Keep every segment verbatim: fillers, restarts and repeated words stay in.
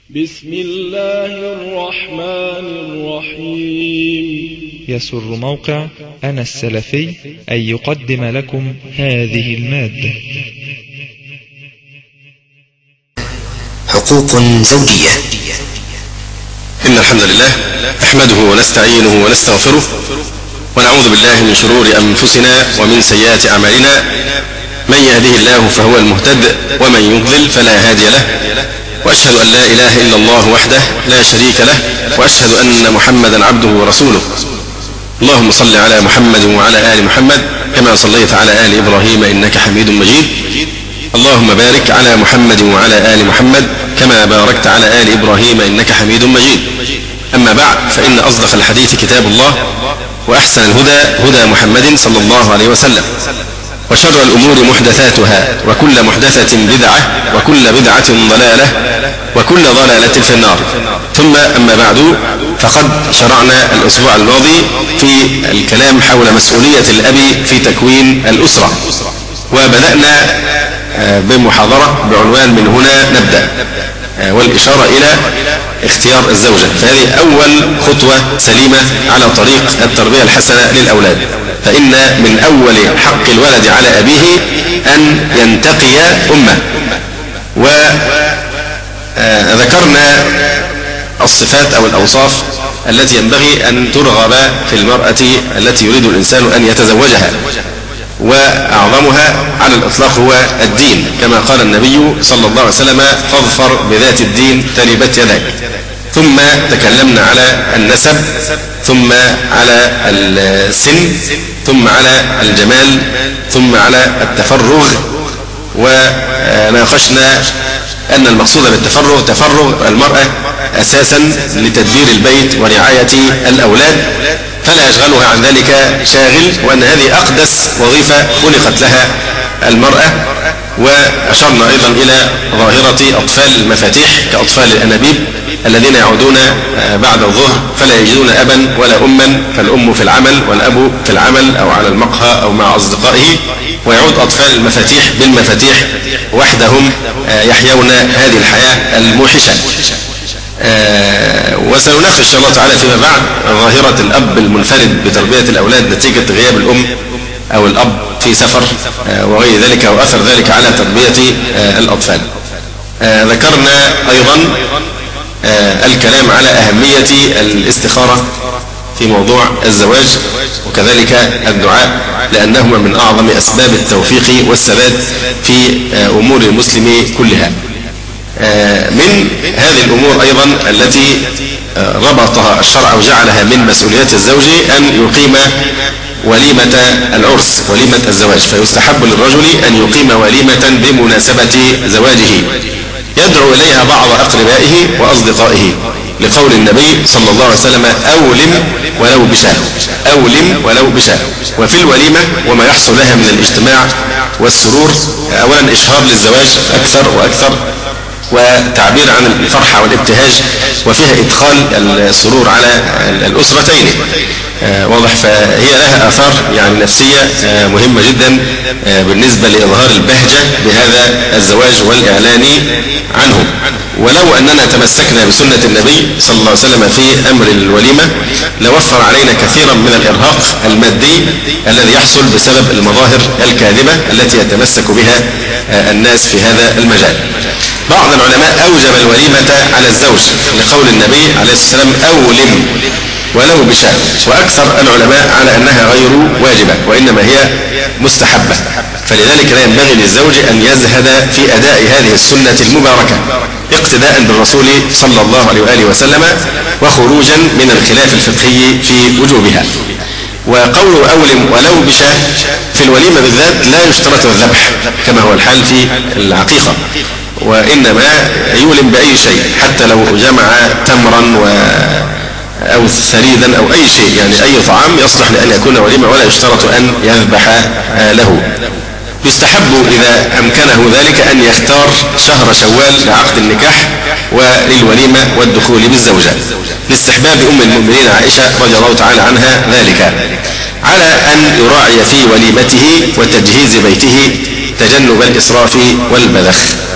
بسم الله الرحمن الرحيم. يسر موقع أنا السلفي أن يقدم لكم هذه المادة. حقوق زوجية. إن الحمد لله نحمده ونستعينه ونستغفره ونعوذ بالله من شرور أنفسنا ومن سيئات أعمالنا، من يهده الله فهو المهتد ومن يضلل فلا هادي له، وأشهد أن لا إله إلا الله وحده لا شريك له، وأشهد أن محمدا عبده ورسوله. اللهم صل على محمد وعلى آل محمد كما صليت على آل إبراهيم إنك حميد مجيد. اللهم بارك على محمد وعلى آل محمد كما باركت على آل إبراهيم إنك حميد مجيد. أما بعد، فإن أصدق الحديث كتاب الله، وأحسن الهدى هدى محمد صلى الله عليه وسلم، وشر الأمور محدثاتها، وكل محدثة بدعة، وكل بدعة ضلالة، وكل ضلالة في النار. ثم أما بعد، فقد شرعنا الأسبوع الماضي في الكلام حول مسؤولية الأب في تكوين الأسرة، وبدأنا بمحاضرة بعنوان من هنا نبدأ، والإشارة إلى اختيار الزوجة. فهذه أول خطوة سليمة على طريق التربية الحسنة للأولاد. فإن من أول حق الولد على أبيه أن ينتقي أمه. وذكرنا الصفات أو الأوصاف التي ينبغي أن ترغب في المرأة التي يريد الإنسان أن يتزوجها، وأعظمها على الإطلاق هو الدين، كما قال النبي صلى الله عليه وسلم: فاظفر بذات الدين تربت يداك. ثم تكلمنا على النسب، ثم على السن، ثم على الجمال، ثم على التفرغ. وناقشنا أن المقصود بالتفرغ تفرغ المرأة أساسا لتدبير البيت ورعاية الأولاد، فلا يشغلها عن ذلك شاغل، وأن هذه أقدس وظيفة خلقت لها المرأة. وأشرنا أيضا إلى ظاهرة أطفال المفاتيح كأطفال الأنابيب الذين يعودون بعد الظهر فلا يجدون أبا ولا أما، فالأم في العمل والأب في العمل أو على المقهى أو مع أصدقائه، ويعود أطفال المفاتيح بالمفاتيح وحدهم يحيون هذه الحياة الموحشة. آه وسنناقش إن شاء الله تعالى فيما بعد ظاهرة الأب المنفرد بتربية الأولاد نتيجة غياب الأم أو الأب في سفر آه وغير ذلك، وأثر ذلك على تربية آه الأطفال. آه ذكرنا أيضا آه الكلام على أهمية الاستخارة في موضوع الزواج، وكذلك الدعاء، لأنهما من أعظم أسباب التوفيق والثبات في آه أمور المسلم كلها. من هذه الأمور أيضا التي ربطها الشرع وجعلها من مسؤوليات الزوج أن يقيم وليمة العرس، وليمة الزواج. فيستحب للرجل أن يقيم وليمة بمناسبة زواجه يدعو إليها بعض أقربائه وأصدقائه، لقول النبي صلى الله عليه وسلم: أولم ولو بشاه، أولم ولو بشاه. وفي الوليمة وما يحصل لها من الاجتماع والسرور، أولا إشهار للزواج أكثر وأكثر، وتعبير عن الفرحة والابتهاج، وفيها إدخال السرور على الأسرتين. آه واضح. فهي لها آثار يعني نفسية آه مهمة جدا آه بالنسبة لإظهار البهجة بهذا الزواج والإعلان عنه. ولو أننا تمسكنا بسنة النبي صلى الله عليه وسلم في أمر الوليمة لوفر علينا كثيرا من الإرهاق المادي الذي يحصل بسبب المظاهر الكاذبة التي يتمسك بها آه الناس في هذا المجال. بعض العلماء أوجب الوليمة على الزوج لقول النبي عليه الصلاة والسلام: أولم ولو بشاه. وأكثر العلماء على أنها غير واجبة، وإنما هي مستحبة. فلذلك لا ينبغي للزوج أن يزهد في أداء هذه السنة المباركة اقتداء بالرسول صلى الله عليه وآله وسلم، وخروجا من الخلاف الفقهي في وجوبها. وقول أولم ولو بشاه في الوليمة بالذات لا يشترط الذبح كما هو الحال في العقيقة، وإنما يولم بأي شيء، حتى لو جمع تمرا و أو ثريدا أو أي شيء، يعني أي طعام يصلح لأن يكون وليمة، ولا يشترط أن يذبح له. يستحب إذا أمكنه ذلك أن يختار شهر شوال لعقد النكاح وللوليمة والدخول بالزوجة، لاستحباب أم المؤمنين عائشة رضي الله تعالى عنها ذلك، على أن يراعي في وليمته وتجهيز بيته تجنب الإسراف والبذخ.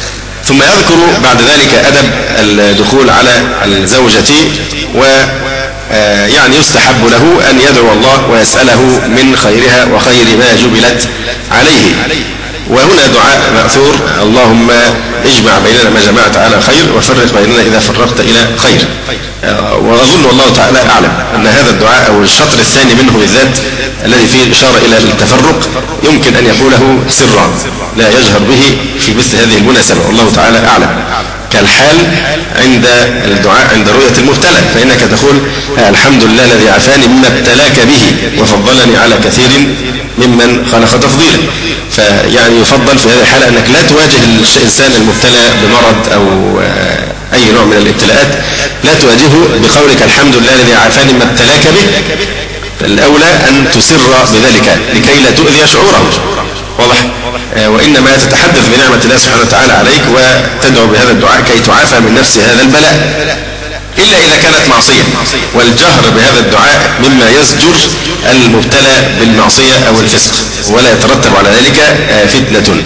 ثم يذكر بعد ذلك أدب الدخول على الزوجة، و يعني يستحب له أن يدعو الله ويسأله من خيرها وخير ما جبلت عليه. وهنا دعاء مأثور: اللهم اجمع بيننا ما جمعت على خير وفرق بيننا إذا فرقت إلى خير. وأظن الله تعالى أعلم أن هذا الدعاء أو الشطر الثاني منه بالذات الذي فيه الإشارة إلى التفرق يمكن أن يقوله سرا لا يجهر به في مثل هذه المناسبة، والله تعالى أعلم. كالحال عند الدعاء عند رؤية المبتلى، فإنك تقول الحمد لله الذي عافاني مما ابتلاك به وفضلني على كثير ممن خلق تفضيلا. فيعني يفضل في هذه الحالة أنك لا تواجه الإنسان المبتلى بمرض أو أي نوع من الابتلاءات، لا تواجهه بقولك الحمد لله الذي عافاني مما ابتلاك به. الأولى أن تسر بذلك لكي لا تؤذي شعوره، واضح؟ وإنما تتحدث بنعمة الله سبحانه وتعالى عليك وتدعو بهذا الدعاء كي تعافى من نفس هذا البلاء، إلا إذا كانت معصية، والجهر بهذا الدعاء مما يزجر المبتلى بالمعصية أو الفسق ولا يترتب على ذلك فتنة.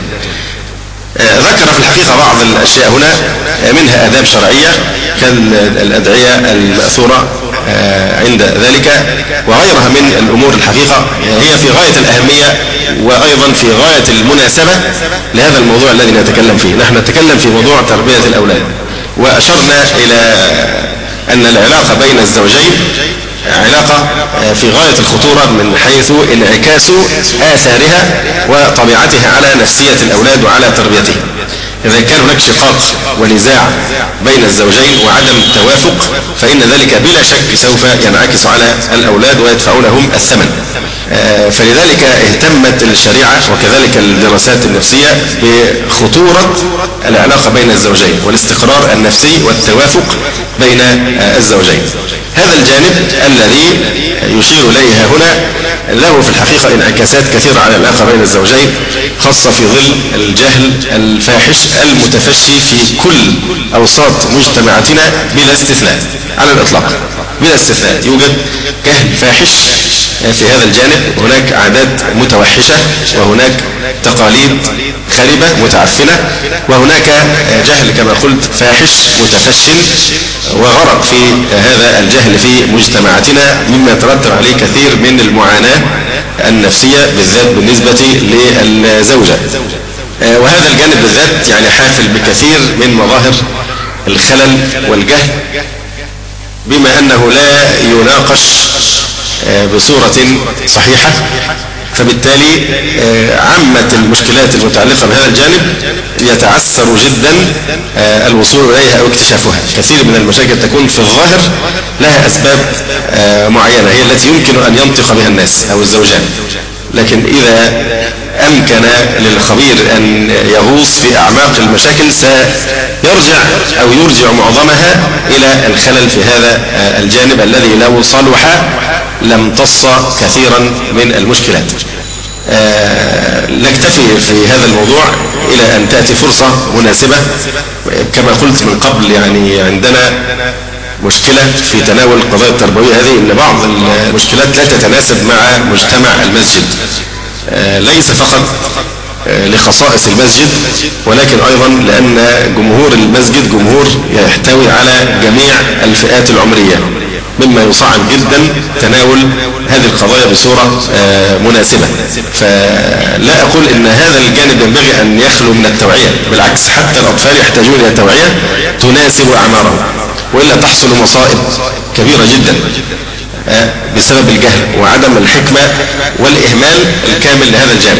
ذكر في الحقيقة بعض الأشياء هنا منها آداب شرعية كالأدعية المأثورة عند ذلك وغيرها من الأمور. الحقيقة هي في غاية الأهمية وأيضا في غاية المناسبة لهذا الموضوع الذي نتكلم فيه. نحن نتكلم في موضوع تربية الأولاد، وأشرنا إلى أن العلاقة بين الزوجين علاقة في غاية الخطورة من حيث انعكاس آثارها وطبيعتها على نفسية الأولاد وعلى تربيتهم. إذا كان هناك شقاق ونزاع بين الزوجين وعدم التوافق فإن ذلك بلا شك سوف ينعكس على الأولاد ويدفعونهم الثمن. فلذلك اهتمت الشريعة وكذلك الدراسات النفسية بخطورة العلاقة بين الزوجين والاستقرار النفسي والتوافق بين الزوجين. هذا الجانب الذي يشير إليه هنا له في الحقيقة انعكاسات كثيرة على العلاقة بين الزوجين، خاصة في ظل الجهل الفاحش المتفشي في كل أوساط مجتمعاتنا بلا استثناء على الإطلاق، بلا استثناء يوجد جهل فاحش في هذا الجانب. هناك عادات متوحشة وهناك تقاليد خربة متعفنة، وهناك جهل كما قلت فاحش متفشن وغرق في هذا الجهل في مجتمعاتنا مما يترتب عليه كثير من المعاناة النفسية بالذات بالنسبة للزوجة. وهذا الجانب بالذات يعني حافل بكثير من مظاهر الخلل والجهل، بما أنه لا يناقش بصورة صحيحة، فبالتالي عامة المشكلات المتعلقة بهذا الجانب يتعسر جدا الوصول إليها أو اكتشافها. كثير من المشاكل تكون في الظاهر لها أسباب معينة هي التي يمكن أن ينطق بها الناس أو الزوجان، لكن إذا أمكن للخبير أن يغوص في أعماق المشاكل سيرجع أو يرجع معظمها إلى الخلل في هذا الجانب الذي لو صلح لم تص كثيرا من المشكلات. نكتفي في هذا الموضوع إلى أن تأتي فرصة مناسبة. كما قلت من قبل يعني عندنا مشكلة في تناول القضايا التربوية هذه، أن بعض المشكلات لا تتناسب مع مجتمع المسجد، ليس فقط لخصائص المسجد ولكن أيضا لأن جمهور المسجد جمهور يحتوي على جميع الفئات العمرية، مما يصعب جدا تناول هذه القضايا بصورة مناسبة. فلا أقول إن هذا الجانب ينبغي أن يخلو من التوعية، بالعكس حتى الأطفال يحتاجون إلى توعية تناسب أعمارهم، وإلا تحصل مصائب كبيرة جدا بسبب الجهل وعدم الحكمة والإهمال الكامل لهذا الجانب.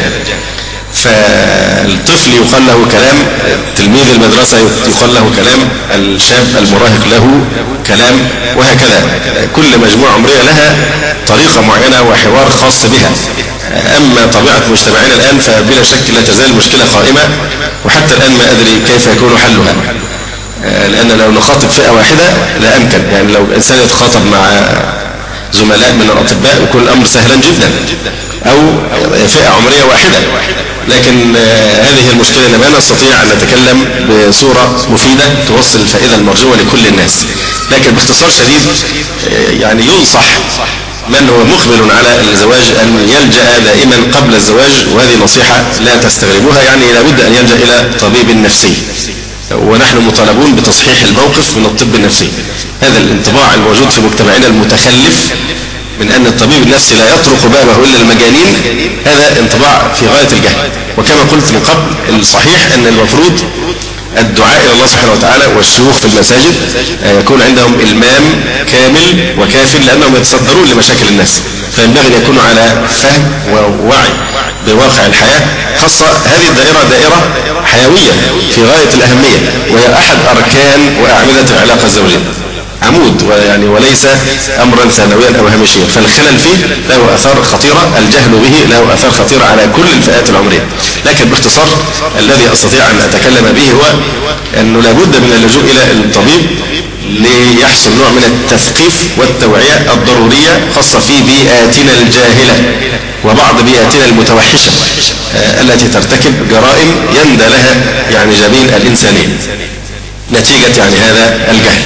فالطفل يقال له كلام، تلميذ المدرسة يقال له كلام، الشاب المراهق له كلام، وهكذا. كل مجموعة عمرية لها طريقة معينة وحوار خاص بها. أما طبيعة مجتمعنا الآن فبلا شك لا تزال المشكلة قائمة، وحتى الآن ما أدري كيف يكون حلها، لأن لو نخاطب فئة واحدة لا أمكن. يعني لو الإنسان يتخاطب مع زملاء من الأطباء يكون الأمر سهلا جدا، أو فئة عمرية واحدة. لكن هذه المشكلة لا نستطيع أن نتكلم بصورة مفيدة توصل الفائدة المرجوة لكل الناس. لكن باختصار شديد يعني ينصح من هو مقبل على الزواج أن يلجأ دائما قبل الزواج، وهذه نصيحة لا تستغربوها، يعني لابد أن يلجأ إلى طبيب نفسي ونحن مطالبون بتصحيح الموقف من الطب النفسي. هذا الانطباع الموجود في مجتمعنا المتخلف من أن الطبيب النفسي لا يطرق بابه إلا المجانين، هذا انطباع في غاية الجهل. وكما قلت من قبل، الصحيح أن المفروض الدعاء إلى الله سبحانه وتعالى والشيوخ في المساجد يكون عندهم إلمام كامل وكافل، لأنهم يتصدرون لمشاكل الناس، فينبغي أن يكونوا على فهم ووعي بواقع الحياة. خاصة هذه الدائرة دائرة حيوية في غاية الأهمية، وهي أحد أركان وأعمدة العلاقة الزوجية، عمود ويعني وليس أمرا ثانويا أو هامشيا. فالخلل فيه له آثار خطيرة، الجهل به له آثار خطيرة على كل الفئات العمرية. لكن باختصار الذي أستطيع أن أتكلم به هو أنه لابد من اللجوء إلى الطبيب ليحصل نوع من التثقيف والتوعية الضرورية، خاصة في بيئاتنا الجاهلة وبعض بيئاتنا المتوحشة التي ترتكب جرائم يندى لها يعني جبين الإنسانية نتيجة يعني هذا الجهل.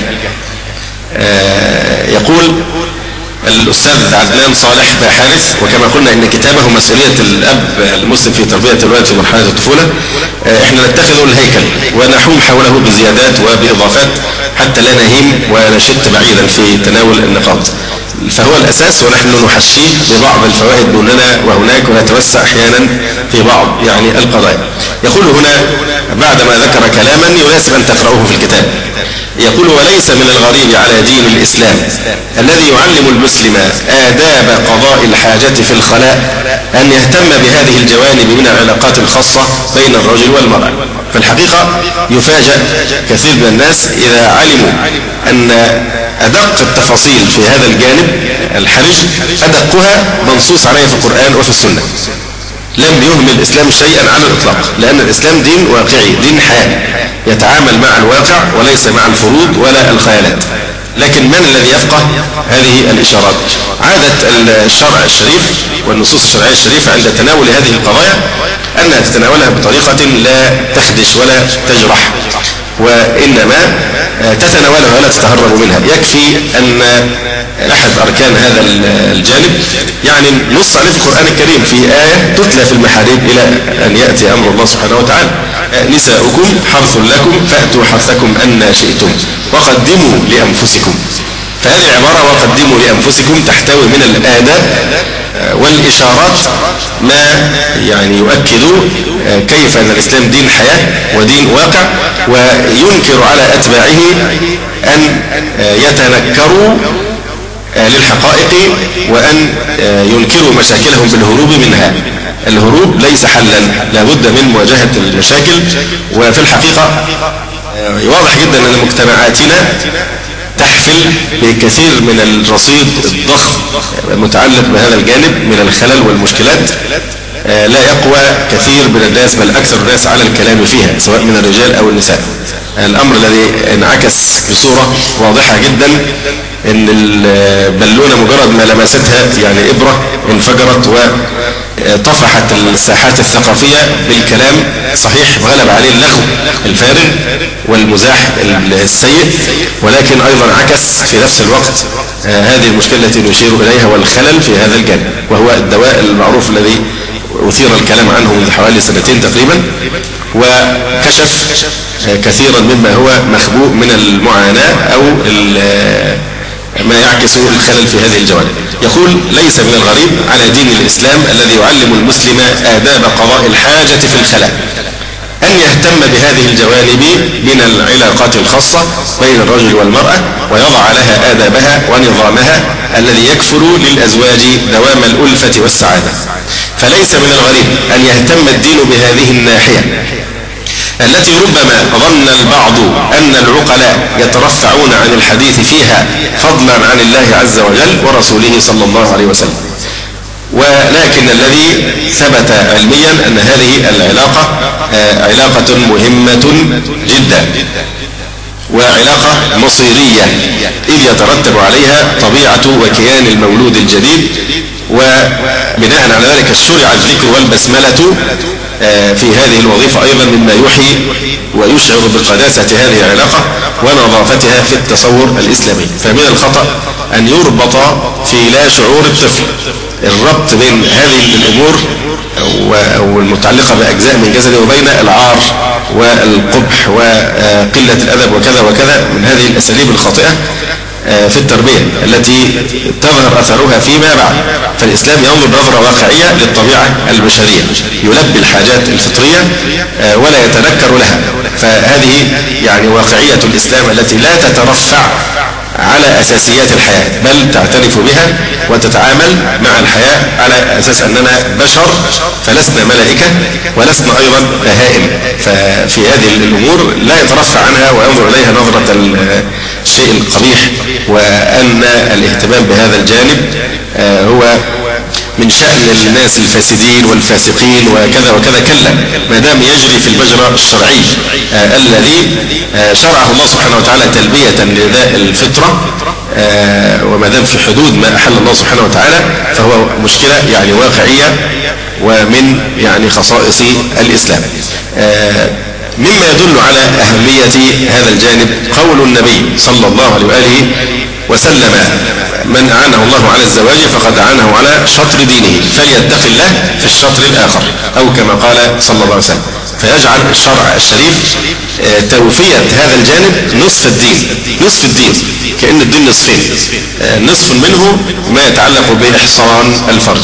يقول الأستاذ عدنان صالح باحارث، وكما قلنا إن كتابه مسؤولية الأب المسلم في تربية الولد في مرحلة الطفولة، إحنا نتخذ الهيكل ونحوم حوله بزيادات وبإضافات حتى لا نهيم ونشت بعيدا في تناول النقاط. فهو الأساس، ونحن نحشيه ببعض الفوائد دوننا وهناك، ونتوسع أحيانا في بعض يعني القضايا. يقول هنا بعدما ذكر كلاما يناسب أن تقرأوه في الكتاب، يقول: وليس من الغريب على دين الإسلام الذي يعلم المسلم آداب قضاء الحاجة في الخلاء أن يهتم بهذه الجوانب من العلاقات الخاصة بين الرجل والمرأة. في الحقيقة يفاجأ كثير من الناس إذا علموا أن أدق التفاصيل في هذا الجانب الحرج أدقها منصوص عليها في القرآن وفي السنة. لم يهمل الإسلام شيئا على الإطلاق، لأن الإسلام دين واقعي، دين حياة يتعامل مع الواقع وليس مع الفروض ولا الخيالات. لكن من الذي يفقه هذه الإشارات؟ عادة الشرع الشريف والنصوص الشرعية الشريفة عند تناول هذه القضايا أنها تتناولها بطريقة لا تخدش ولا تجرح، وإنما تتناولها ولا تتهرب منها. يكفي أن أحد أركان هذا الجانب يعني نص عليه في القرآن الكريم في آية تتلى في المحاريب إلى أن يأتي أمر الله سبحانه وتعالى: نساؤكم حرث لكم فأتوا حرثكم أن شئتم وقدموا لأنفسكم. فهذه العبارة وقدموا لأنفسكم تحتوي من الآداب والإشارات ما يعني يؤكد كيف أن الإسلام دين حياة ودين واقع، وينكر على أتباعه أن يتنكروا للحقائق وأن ينكروا مشاكلهم بالهروب منها. الهروب ليس حلا، لابد من مواجهة المشاكل. وفي الحقيقة واضح جدا أن مجتمعاتنا تحفل بكثير من الرصيد الضخم متعلق بهذا الجانب من الخلل والمشكلات، لا يقوى كثير من الناس بل أكثر الناس على الكلام فيها سواء من الرجال أو النساء. الأمر الذي انعكس بصورة واضحة جدا ان البالونة مجرد ما لمستها يعني إبرة انفجرت وطفحت الساحات الثقافية بالكلام. صحيح غلب عليه اللغو الفارغ والمزاح السيء، ولكن أيضا عكس في نفس الوقت هذه المشكلة التي نشير إليها والخلل في هذا الجانب، وهو الدواء المعروف الذي أثير الكلام عنه منذ حوالي سنتين تقريبا، وكشف كثيرا مما هو مخبوء من المعاناة أو ما يعكس الخلل في هذه الجوانب. يقول: ليس من الغريب على دين الإسلام الذي يعلم المسلم آداب قضاء الحاجة في الخلاء أن يهتم بهذه الجوانب من العلاقات الخاصة بين الرجل والمرأة، ويضع لها آدابها ونظامها الذي يكفل للأزواج دوام الألفة والسعادة. فليس من الغريب أن يهتم الدين بهذه الناحية التي ربما ظن البعض أن العقلاء يترفعون عن الحديث فيها فضلا عن الله عز وجل ورسوله صلى الله عليه وسلم. ولكن الذي ثبت علميا أن هذه العلاقة علاقة مهمة جدا وعلاقة مصيرية، إذ يترتب عليها طبيعة وكيان المولود الجديد. وبناء على ذلك شرع الذكر والبسملة في هذه الوظيفة أيضا مما يحيي ويشعر بقداسة هذه العلاقة ونظافتها في التصور الإسلامي. فمن الخطأ أن يربط في لا شعور الطفل الربط بين هذه الأمور والمتعلقة بأجزاء من جسده وبين العار والقبح وقلة الأدب وكذا وكذا من هذه الأساليب الخاطئة في التربية التي تظهر أثرها فيما بعد. فالإسلام ينظر نظرة واقعية للطبيعة البشرية، يلبي الحاجات الفطرية ولا يتنكر لها. فهذه يعني واقعية الإسلام التي لا تترفع على أساسيات الحياة، بل تعترف بها وتتعامل مع الحياة على أساس أننا بشر فلسنا ملائكة ولسنا أيضا بهائم. ففي هذه الأمور لا يترفع عنها وينظر إليها نظرة الشيء القبيح، وأن الاهتمام بهذا الجانب هو من شأن الناس الفاسدين والفاسقين وكذا وكذا. كلا، ما دام يجري في المجرى الشرعي آه الذي آه شرعه الله سبحانه وتعالى تلبية لنداء الفطرة، آه وما دام في حدود ما أحل الله سبحانه وتعالى، فهو مشكلة يعني واقعية ومن يعني خصائص الإسلام. آه مما يدل على أهمية هذا الجانب قول النبي صلى الله عليه وآله وسلم: من أعانه الله على الزواج فقد أعانه على شطر دينه فليتق الله في الشطر الآخر، أو كما قال صلى الله عليه وسلم. فيجعل الشرع الشريف توفية هذا الجانب نصف الدين، نصف الدين كأن الدين نصفين، نصف منه ما يتعلق بإحصان الفرج.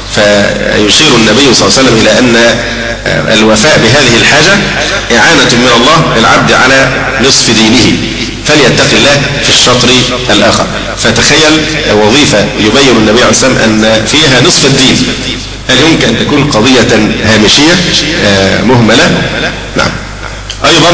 فيشير النبي صلى الله عليه وسلم إلى أن الوفاء بهذه الحاجة إعانة من الله العبد على نصف دينه فليتق الله في الشطر الآخر. فتخيل وظيفة يبين النبي عليه الصلاة والسلام أن فيها نصف الدين، هل يمكن أن تكون قضية هامشية مهملة؟ نعم. أيضا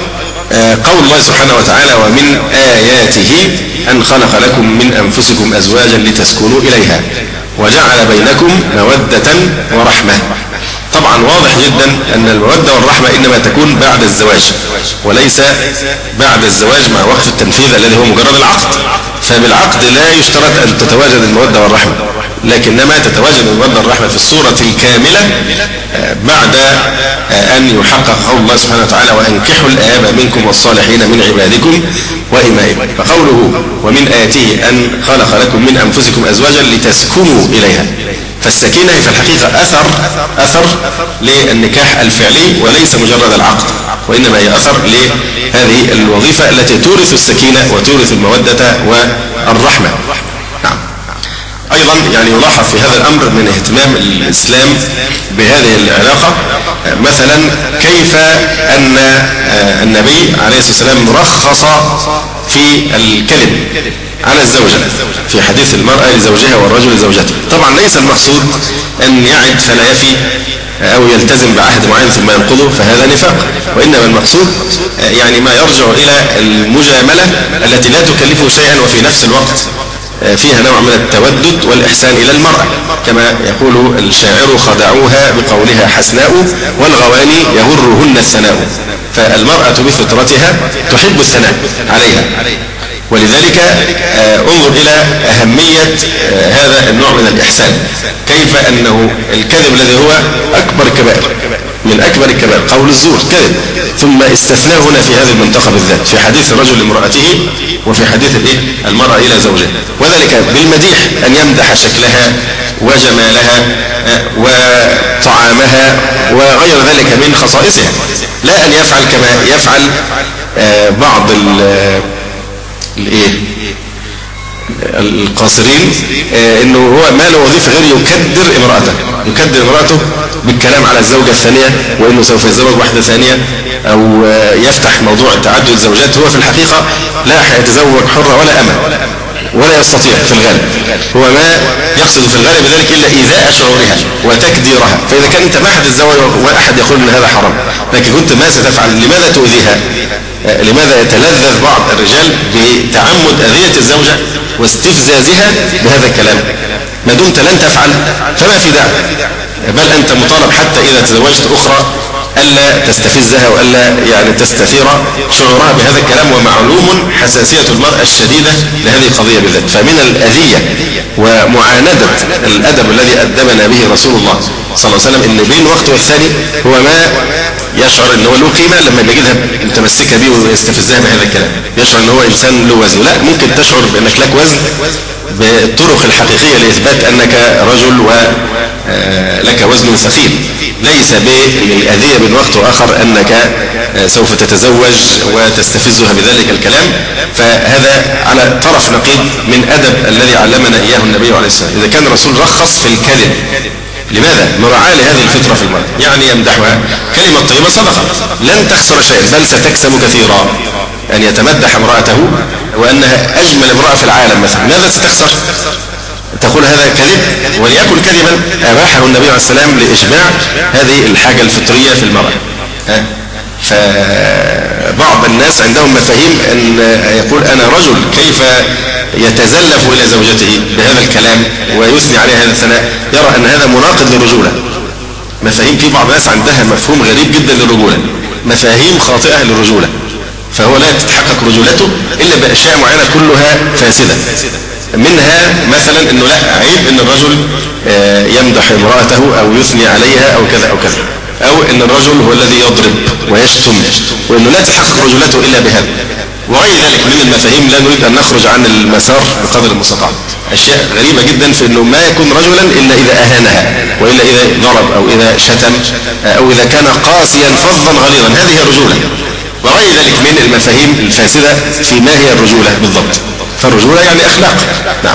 قول الله سبحانه وتعالى: ومن آياته أن خلق لكم من أنفسكم أزواجا لتسكنوا إليها وجعل بينكم مودة ورحمة. طبعا واضح جدا أن المودة والرحمة إنما تكون بعد الزواج وليس بعد الزواج مع وقت التنفيذ الذي هو مجرد العقد. فبالعقد لا يشترط أن تتواجد المودة والرحمة، لكنما تتواجد المودة والرحمة في الصورة الكاملة بعد أن يحقق قول الله سبحانه وتعالى: وأنكحوا الآيام منكم والصالحين من عبادكم وإمائكم. فقوله: ومن آياته أن خلق لكم من أنفسكم أزواجا لتسكنوا إليها، فالسكينة في الحقيقة أثر أثر للنكاح الفعلي وليس مجرد العقد، وإنما هي أثر لهذه الوظيفة التي تورث السكينة وتورث المودة والرحمة. نعم. أيضا يعني يلاحظ في هذا الأمر من اهتمام الإسلام بهذه العلاقة مثلا كيف أن النبي عليه الصلاة والسلام رخص في الكلم على الزوجة في حديث المرأة لزوجها والرجل لزوجته. طبعا ليس المقصود أن يعد فلا يفي أو يلتزم بعهد معين ثم ينقضه، فهذا نفاق، وإنما المقصود يعني ما يرجع إلى المجاملة التي لا تكلفه شيئا وفي نفس الوقت فيها نوع من التودد والإحسان إلى المرأة، كما يقول الشاعر: خدعوها بقولها حسناء والغواني يغرهن الثناء. فالمرأة بفطرتها تحب الثناء عليها، ولذلك انظر إلى أهمية هذا النوع من الإحسان، كيف أنه الكذب الذي هو أكبر الكبائر من أكبر الكبائر قول الزور كذب، ثم استثناه هنا في هذه المنطقة بالذات في حديث الرجل لامرأته وفي حديث المرأة إلى زوجها، وذلك بالمديح أن يمدح شكلها وجمالها وطعامها وغير ذلك من خصائصها، لا أن يفعل كما يفعل بعض الايه القاصرين، انه هو ما له وظيفه غير يكدر امراته يكدر امراته بالكلام على الزوجه الثانيه وانه سوف يتزوج واحده ثانيه، او يفتح موضوع تعدد الزوجات. هو في الحقيقه لا يتزوج حره ولا امه ولا يستطيع في الغالب، هو ما يقصد في الغالب بذلك الا ايذاء شعورها وتكديرها. فاذا كان انت ما حد تتزوج واحد يقول ان هذا حرام، لكن كنت ما ستفعل؟ لماذا تؤذيها؟ لماذا يتلذذ بعض الرجال بتعمد أذية الزوجة واستفزازها بهذا الكلام؟ ما دمت لن تفعل فما في داعي، بل أنت مطالب حتى إذا تزوجت أخرى ألا تستفزها وألا يعني تستثير شعورها بهذا الكلام. ومعلوم حساسية المرأة الشديدة لهذه القضية بالذات. فمن الأذية ومعاندة الأدب الذي أدبنا به رسول الله صلى الله عليه وسلم إن بين وقت والثاني هو ما يشعر أنه له قيمة لما يجدها متمسكة به ويستفزها بهذا الكلام، يشعر أنه هو إنسان له وزن. لا، ممكن تشعر بأنك لك وزن بالطرق الحقيقية لإثبات أنك رجل ولك وزن ثقيل، ليس بالأذية من وقت وآخر أنك سوف تتزوج وتستفزها بذلك الكلام. فهذا على طرف نقيض من أدب الذي علمنا إياه النبي عليه الصلاة والسلام. إذا كان الرسول رخص في الكذب، لماذا؟ مراعاة لهذه الفطرة في المرأة، يعني يمدحها. كلمة طيبة صدقة لن تخسر شيئا بل ستكسب كثيرا. أن يتمدح امرأته وأنها أجمل امرأة في العالم مثلا، ماذا ستخسر؟ تقول هذا كذب، وليكن كذبا أباحه النبي عليه السلام لإشباع هذه الحاجة الفطرية في المرأة. ها؟ فبعض الناس عندهم مفاهيم أن يقول أنا رجل، كيف يتزلف إلى زوجته بهذا الكلام ويثني عليها هذا الثناء، يرى أن هذا مناقض للرجولة. مفاهيم في بعض الناس عندها مفهوم غريب جدا للرجولة، مفاهيم خاطئة للرجولة، فهو لا تتحقق رجولته إلا بأشياء معينة كلها فاسدة. منها مثلا أنه لا عيب أن الرجل يمدح امرأته أو يثني عليها أو كذا أو كذا، أو أن الرجل هو الذي يضرب ويشتم، وأنه لا تتحقق رجولته إلا بهذا وغير ذلك من المفاهيم. لا نريد أن نخرج عن المسار بقدر المستطاع. أشياء غريبة جدا في أنه ما يكون رجلا إلا إذا أهانها، وإلا إذا ضرب أو إذا شتم أو إذا كان قاسيا فظا غليظا، هذه هي الرجولة. وغير ذلك من المفاهيم الفاسدة في ما هي الرجولة بالضبط. فالرجولة يعني أخلاق. نعم.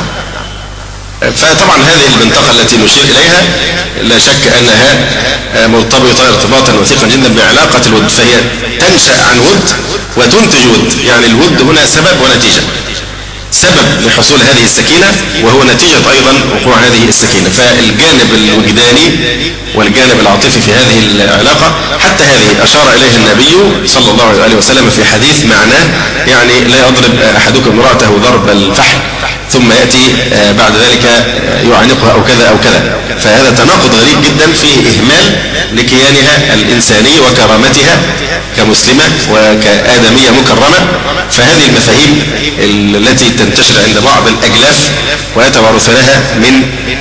فطبعا هذه المنطقة التي نشير إليها لا شك أنها مرتبطة ارتباطا وثيقا جدا بعلاقة الود، فهي تنشأ عن ود وتنتج ود. يعني الود هنا سبب ونتيجة، سبب لحصول هذه السكينة وهو نتيجة أيضا وقوع هذه السكينة. فالجانب الوجداني والجانب العاطفي في هذه العلاقة حتى هذه أشار إليه النبي صلى الله عليه وسلم في حديث معناه، يعني لا يضرب أحدكم امرأته ضرب الفحل ثم يأتي بعد ذلك يعانقها أو كذا أو كذا. فهذا تناقض غريب جدا فيه إهمال لكيانها الإنساني وكرامتها كمسلمة وكآدمية مكرمة. فهذه المفاهيم التي تنتشر عند بعض الأجلاف ويتوارثونها من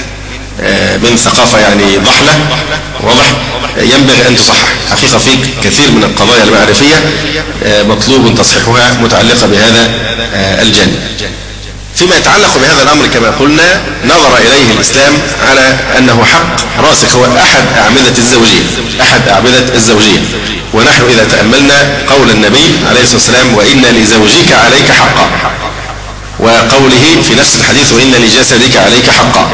من ثقافة يعني ضحلة واضح، ينبغي أن تصحح. حقيقة في كثير من القضايا المعرفية مطلوب تصحيحها متعلقة بهذا الجانب. فيما يتعلق بهذا الأمر كما قلنا نظر إليه الإسلام على أنه حق راسخ، هو أحد أعمدة الزوجية، أحد أعمدة الزوجية. ونحن إذا تأملنا قول النبي عليه الصلاة والسلام وإن لزوجك عليك حقا، وقوله في نفس الحديث وإن لجسدك عليك حقا،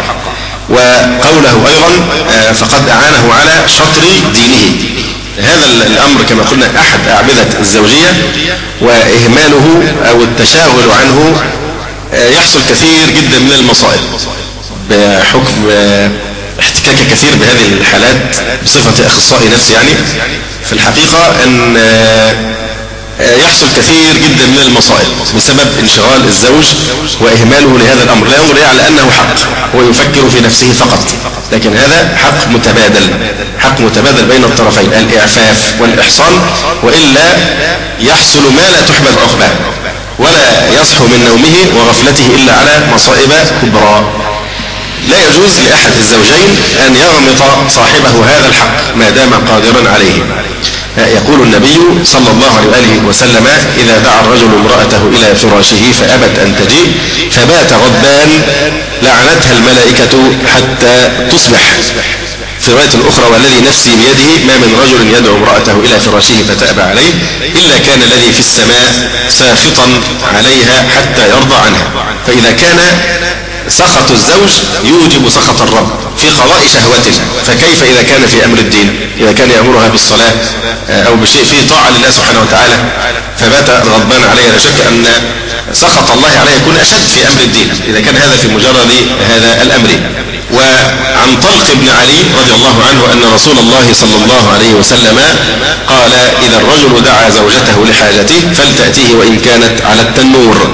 وقوله أيضا فقد أعانه على شطر دينه. هذا الأمر كما قلنا أحد أعمدة الزوجية، وإهماله أو التشاغل عنه يحصل كثير جدا من المصائب بحكم احتكاك كثير بهذه الحالات بصفة أخصائي نفسي. يعني في الحقيقة أن يحصل كثير جدا من المصائب بسبب انشغال الزوج وإهماله لهذا الأمر. لا ينظر على أنه حق، هو يفكر في نفسه فقط، لكن هذا حق متبادل، حق متبادل بين الطرفين، الإعفاف والإحصان، وإلا يحصل ما لا تحمد عقباه ولا يصحو من نومه وغفلته إلا على مصائب كبرى. لا يجوز لأحد الزوجين أن يغمط صاحبه هذا الحق ما دام قادرا عليه. يقول النبي صلى الله عليه وآله وسلم إذا دعا الرجل امرأته إلى فراشه فأبت أن تجيء فبات غضبان لعنتها الملائكة حتى تصبح. في رواية أخرى والذي نفسي بيده ما من رجل يدعو امرأته إلى فراشه فتأبى عليه إلا كان الذي في السماء ساخطا عليها حتى يرضى عنها. فإذا كان سخط الزوج يوجب سخط الرب في قضاء شهوته، فكيف إذا كان في أمر الدين؟ إذا كان يأمرها بالصلاة أو بشيء فيه طاعة لله سبحانه وتعالى فبات غضبان عليه، لا شك أن سخط الله عليه يكون أشد في أمر الدين إذا كان هذا في مجرد هذا الأمر. وعن طلق بن علي رضي الله عنه أن رسول الله صلى الله عليه وسلم قال إذا الرجل دعا زوجته لحاجته فلتأتيه وإن كانت على التنور.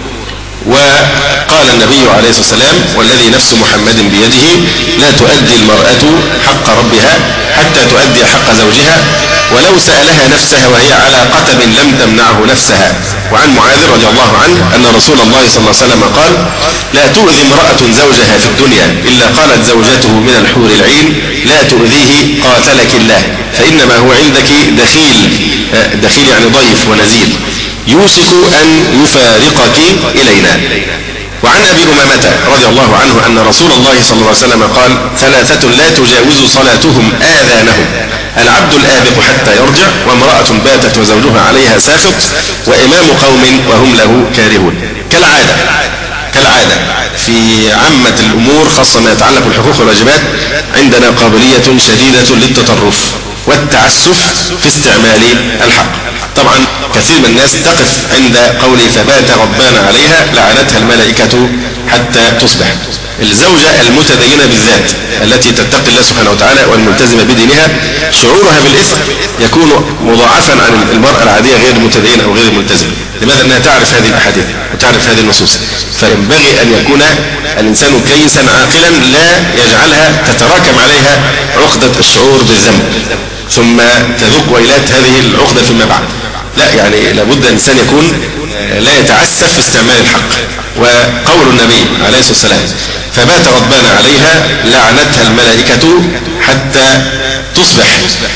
وقال النبي عليه الصلاة والسلام والذي نفس محمد بيده لا تؤدي المرأة حق ربها حتى تؤدي حق زوجها ولو سألها نفسها وهي على قتب لم تمنعه نفسها. وعن معاذ رضي الله عنه أن رسول الله صلى الله عليه وسلم قال لا تؤذي امرأة زوجها في الدنيا إلا قالت زوجته من الحور العين لا تؤذيه قاتلك الله فإنما هو عندك دخيل، دخيل يعني ضيف ونزيل يوشك أن يفارقك إلينا. وعن أبي أمامة رضي الله عنه أن رسول الله صلى الله عليه وسلم قال: ثلاثة لا تجاوز صلاتهم آذانهم: العبد الآبق حتى يرجع، وامرأة باتت وزوجها عليها ساخط، وإمام قوم وهم له كارهون. كالعادة كالعادة في عامة الأمور خاصة ما يتعلق بالحقوق والواجبات عندنا قابلية شديدة للتطرف والتعسف في استعمال الحق. طبعا كثير من الناس تقف عند قوله: فبات غضبان عليها لعنتها الملائكة حتى تصبح. الزوجة المتدينة بالذات التي تتقي الله سبحانه وتعالى والملتزمة بدينها شعورها بالإثم يكون مضاعفا عن المرأة العادية غير المتدينة أو غير الملتزمة. لماذا؟ أنها تعرف هذه الأحاديث وتعرف هذه النصوص، فينبغي أن يكون الإنسان كيسا عاقلا لا يجعلها تتراكم عليها عقدة الشعور بالذنب ثم تذوق ويلات هذه العقدة فيما بعد. لا، يعني لابد الإنسان يكون لا يتعسف في استعمال الحق. وقول النبي عليه الصلاة والسلام: فبات غضبان عليها لعنتها الملائكة حتى تصبح،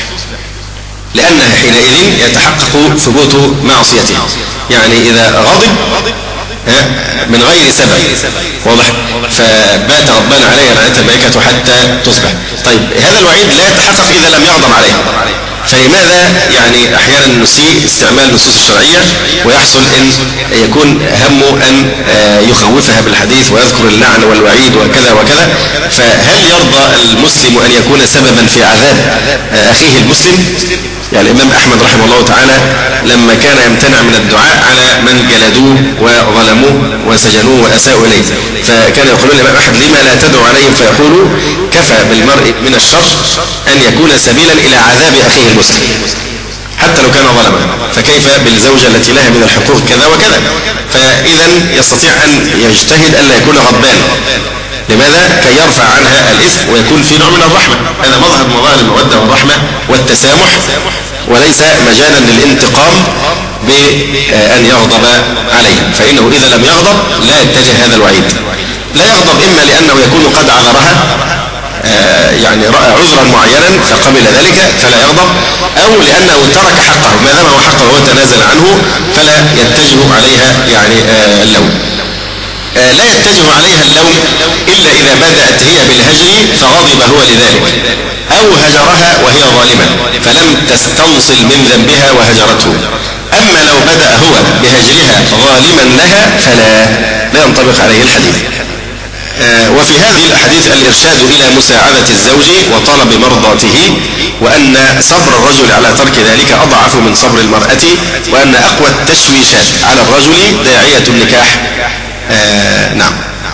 لأنها حينئذ يتحقق ثبوت معصيتها. يعني إذا غضب من غير سبب، واضح؟ فبات غضبان عليها لعنتها الملائكة حتى تصبح. طيب هذا الوعيد لا يتحقق إذا لم يغضب عليها، فلماذا يعني أحيانا نسيء استعمال النصوص الشرعية ويحصل أن يكون همه أن يخوفها بالحديث ويذكر اللعن والوعيد وكذا وكذا؟ فهل يرضى المسلم أن يكون سببا في عذاب أخيه المسلم؟ يعني الإمام أحمد رحمه الله تعالى لما كان يمتنع من الدعاء على من جلدوه وظلموه وسجنوه وأساءوا إليه، فكان يقولون الإمام أحمد: لما لا تدعو عليهم؟ فيقول: كفى بالمرء من الشر أن يكون سبيلا إلى عذاب أخيه المسلم حتى لو كان ظلما، فكيف بالزوجة التي لها من الحقوق كذا وكذا؟ فإذا يستطيع أن يجتهد ألا يكون غضبان. لماذا؟ كي يرفع عنها الإثم ويكون في نوع من الرحمة. هذا مظهر من مظاهر المودة والرحمة والتسامح، وليس مجالا للانتقام بأن يغضب عليه، فإنه إذا لم يغضب لا يتجه هذا الوعيد. لا يغضب إما لأنه يكون قد عذرها، يعني رأى عذرا معينا فقبل ذلك فلا يغضب، أو لأنه ترك حقه، ما دام هو حقه وتنازل عنه فلا يتجه عليها يعني اللوم. لا يتجه عليها اللوم إلا إذا بدأت هي بالهجر فغضب هو لذلك، أو هجرها وهي ظالمة فلم تستنصل من ذنبها وهجرته. أما لو بدأ هو بهجرها ظالما لها فلا لا ينطبق عليه الحديث. وفي هذه الأحاديث الإرشاد إلى مساعدة الزوج وطلب مرضاته، وأن صبر الرجل على ترك ذلك أضعف من صبر المرأة، وأن أقوى التشويشات على الرجل داعية النكاح. آه نعم.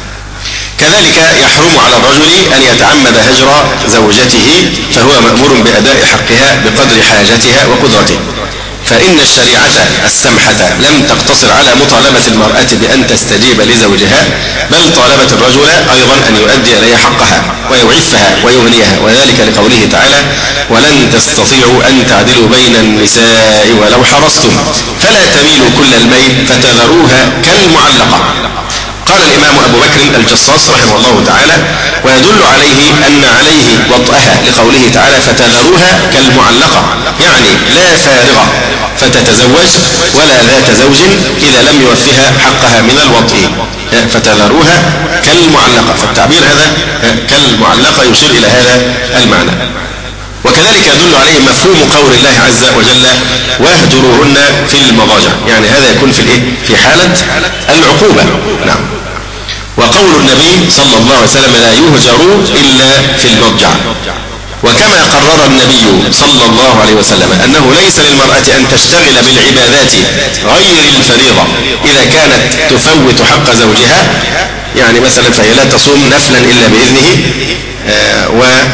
كذلك يحرم على الرجل أن يتعمد هجر زوجته، فهو مأمور بأداء حقها بقدر حاجتها وقدرته. فإن الشريعة السمحة لم تقتصر على مطالبة المرأة بأن تستجيب لزوجها، بل طالبت الرجل أيضا أن يؤدي إليها حقها ويعفها ويغنيها، وذلك لقوله تعالى: ولن تستطيعوا أن تعدلوا بين النساء ولو حرصتم فلا تميلوا كل الميل فتذروها كالمعلقة. قال الإمام أبو بكر الجصاص رحمه الله تعالى: ويدل عليه أن عليه وطئها لقوله تعالى: فتذروها كالمعلقة، يعني لا فارغة فتتزوج ولا ذات زوج إذا لم يوفها حقها من الوطء، فتذروها كالمعلقة. فالتعبير هذا كالمعلقة يشير إلى هذا المعنى. وكذلك يدل عليه مفهوم قول الله عز وجل: واهجروهن في المضاجع، يعني هذا يكون في الايه؟ في حالة العقوبة. نعم. وقول النبي صلى الله عليه وسلم: لا يهجر إلا في المضجع. وكما قرر النبي صلى الله عليه وسلم أنه ليس للمرأة أن تشتغل بالعبادات غير الفريضة إذا كانت تفوت حق زوجها، يعني مثلا فهي لا تصوم نفلا إلا بإذنه آه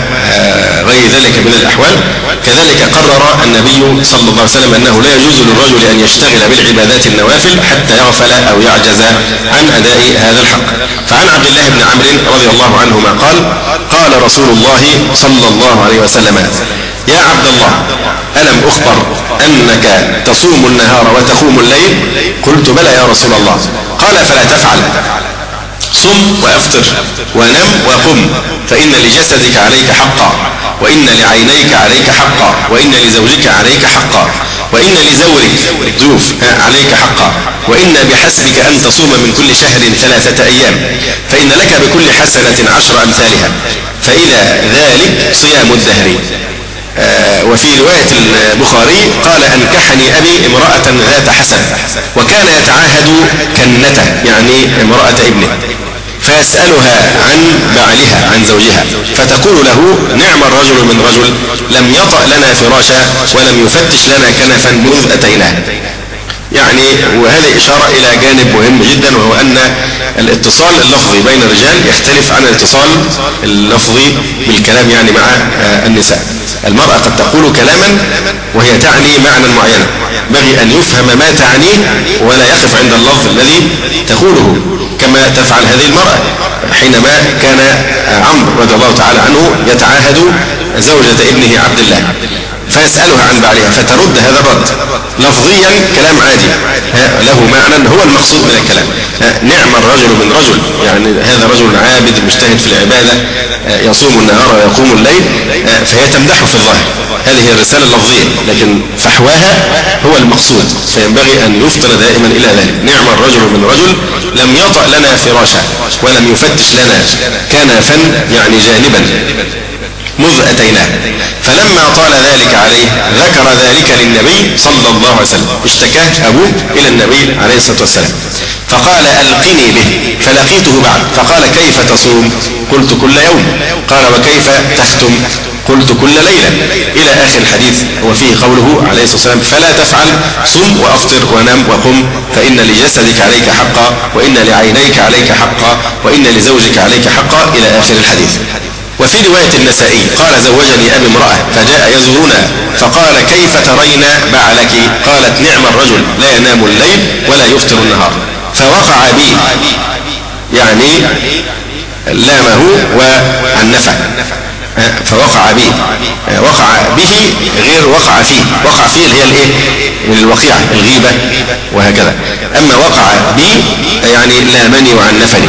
وغير ذلك من الأحوال. كذلك قرر النبي صلى الله عليه وسلم أنه لا يجوز للرجل أن يشتغل بالعبادات النوافل حتى يغفل أو يعجز عن أداء هذا الحق. فعن عبد الله بن عمرو رضي الله عنهما قال: قال رسول الله صلى الله عليه وسلم: يا عبد الله، ألم أخبر أنك تصوم النهار وتقوم الليل؟ قلت: بلى يا رسول الله. قال: فلا تفعل، صم وأفطر ونم وقم، فإن لجسدك عليك حقا، وإن لعينيك عليك حقا، وإن لزوجك عليك حقا، وإن لزورك ضيوف عليك حقا، وإن بحسبك أن تصوم من كل شهر ثلاثة أيام، فإن لك بكل حسنة عشر أمثالها، فإلى ذلك صيام الدهر. آه وفي رواية البخاري قال: أنكحني أبي امرأة ذات حسن، وكان يتعاهد كنته يعني امرأة ابنه، فيسألها عن بعلها عن زوجها، فتقول له: نعم الرجل من رجل لم يطأ لنا فراشا ولم يفتش لنا كنفا منذ أتيناه. يعني وهذه إشارة إلى جانب مهم جدا، وهو أن الاتصال اللفظي بين الرجال يختلف عن الاتصال اللفظي بالكلام يعني مع النساء. المرأة قد تقول كلاما وهي تعني معنى معين، بغي أن يفهم ما تعنيه ولا يقف عند اللفظ الذي تقوله، كما تفعل هذه المرأة حينما كان عمرو رضي الله تعالى عنه يتعاهد زوجة ابنه عبد الله، فيسألها عن بعلها فترد هذا الرد لفظيا كلام عادي له معنى هو المقصود من الكلام. نعم الرجل من رجل، يعني هذا رجل عابد مجتهد في العبادة يصوم النهار ويقوم الليل، فهي تمدحه في الظاهر، هذه الرسالة اللفظية، لكن فحواها هو المقصود، فينبغي أن يفطن دائما إلى ذلك. نعم الرجل من رجل لم يطأ لنا فراشا ولم يفتش لنا كنفا يعني جانبا مذ أتيناه. فلما طال ذلك عليه ذكر ذلك للنبي صلى الله عليه وسلم، اشتكاه أبوه إلى النبي عليه الصلاة والسلام، فقال: ألقني به. فلقيته بعد فقال: كيف تصوم؟ قلت: كل يوم. قال: وكيف تختم؟ قلت: كل ليلة، إلى آخر الحديث. وفيه قوله عليه الصلاة والسلام: فلا تفعل، صم وأفطر ونم وقم، فإن لجسدك عليك حقا، وإن لعينيك عليك حقا، وإن لزوجك عليك حقا، إلى آخر الحديث. وفي رواية النسائي قال: زوجني أبي امرأة فجاء يزورنا فقال: كيف ترين بعلك؟ قالت: نعم الرجل لا ينام الليل ولا يفطر النهار. فوقع بي، يعني لامه وعنفه، فوقع به، وقع به غير وقع فيه، وقع فيه اللي هي الايه من الوقيعة الغيبة وهكذا، اما وقع بي يعني لامني وعنفني.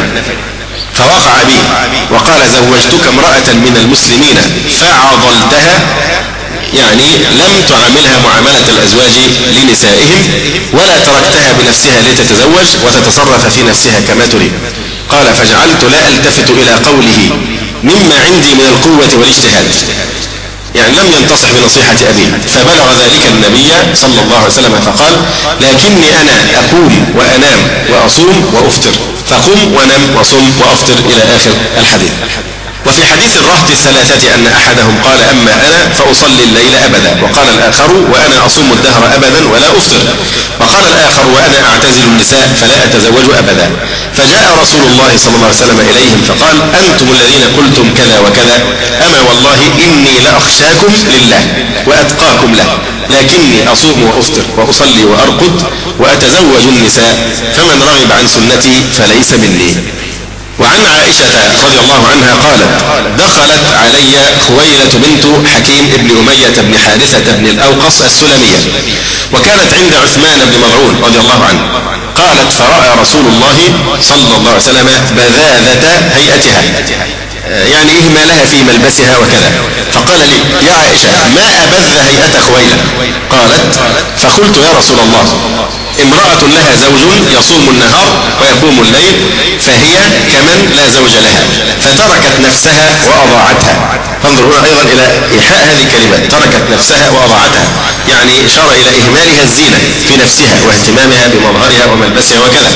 فوقع بي وقال: زوجتك امرأة من المسلمين فعضلتها، يعني لم تعاملها معاملة الأزواج لنسائهم، ولا تركتها بنفسها لتتزوج وتتصرف في نفسها كما تريد. قال: فجعلت لا ألتفت إلى قوله مما عندي من القوة والاجتهاد، يعني لم ينتصح بنصيحة أبيه. فبلغ ذلك النبي صلى الله عليه وسلم فقال: لكني أنا أقوم وأنام وأصوم وأفطر، فقم ونم وصم وأفطر، إلى آخر الحديث. وفي حديث الرهط الثلاثة أن أحدهم قال: أما أنا فأصلي الليل أبدا، وقال الآخر: وأنا أصوم الدهر أبدا ولا أفطر، وقال الآخر: وأنا أعتزل النساء فلا أتزوج أبدا. فجاء رسول الله صلى الله عليه وسلم إليهم فقال: أنتم الذين قلتم كذا وكذا، أما والله إني لأخشاكم لله وأتقاكم له، لكني أصوم وأفطر وأصلي وأرقد وأتزوج النساء، فمن رغب عن سنتي فليس مني. وعن عائشة رضي الله عنها قالت: دخلت علي خويلة بنت حكيم بن أمية بن حارثة بن الأوقص السلمية، وكانت عند عثمان بن مظعون رضي الله عنه. قالت: فرأى رسول الله صلى الله عليه وسلم بذاذة هيئتها، يعني إهمالها في ملبسها وكذا، فقال لي: يا عائشة ما أبذ هيئة خويلة؟ قالت: فقلت: يا رسول الله، امرأة لها زوج يصوم النهار ويقوم الليل، فهي كمن لا زوج لها، فتركت نفسها وأضاعتها. فانظر هنا أيضا إلى إيحاء هذه الكلمات، تركت نفسها وأضاعتها، يعني إشارة إلى إهمالها الزينة في نفسها واهتمامها بمظهرها وملبسها وكذا.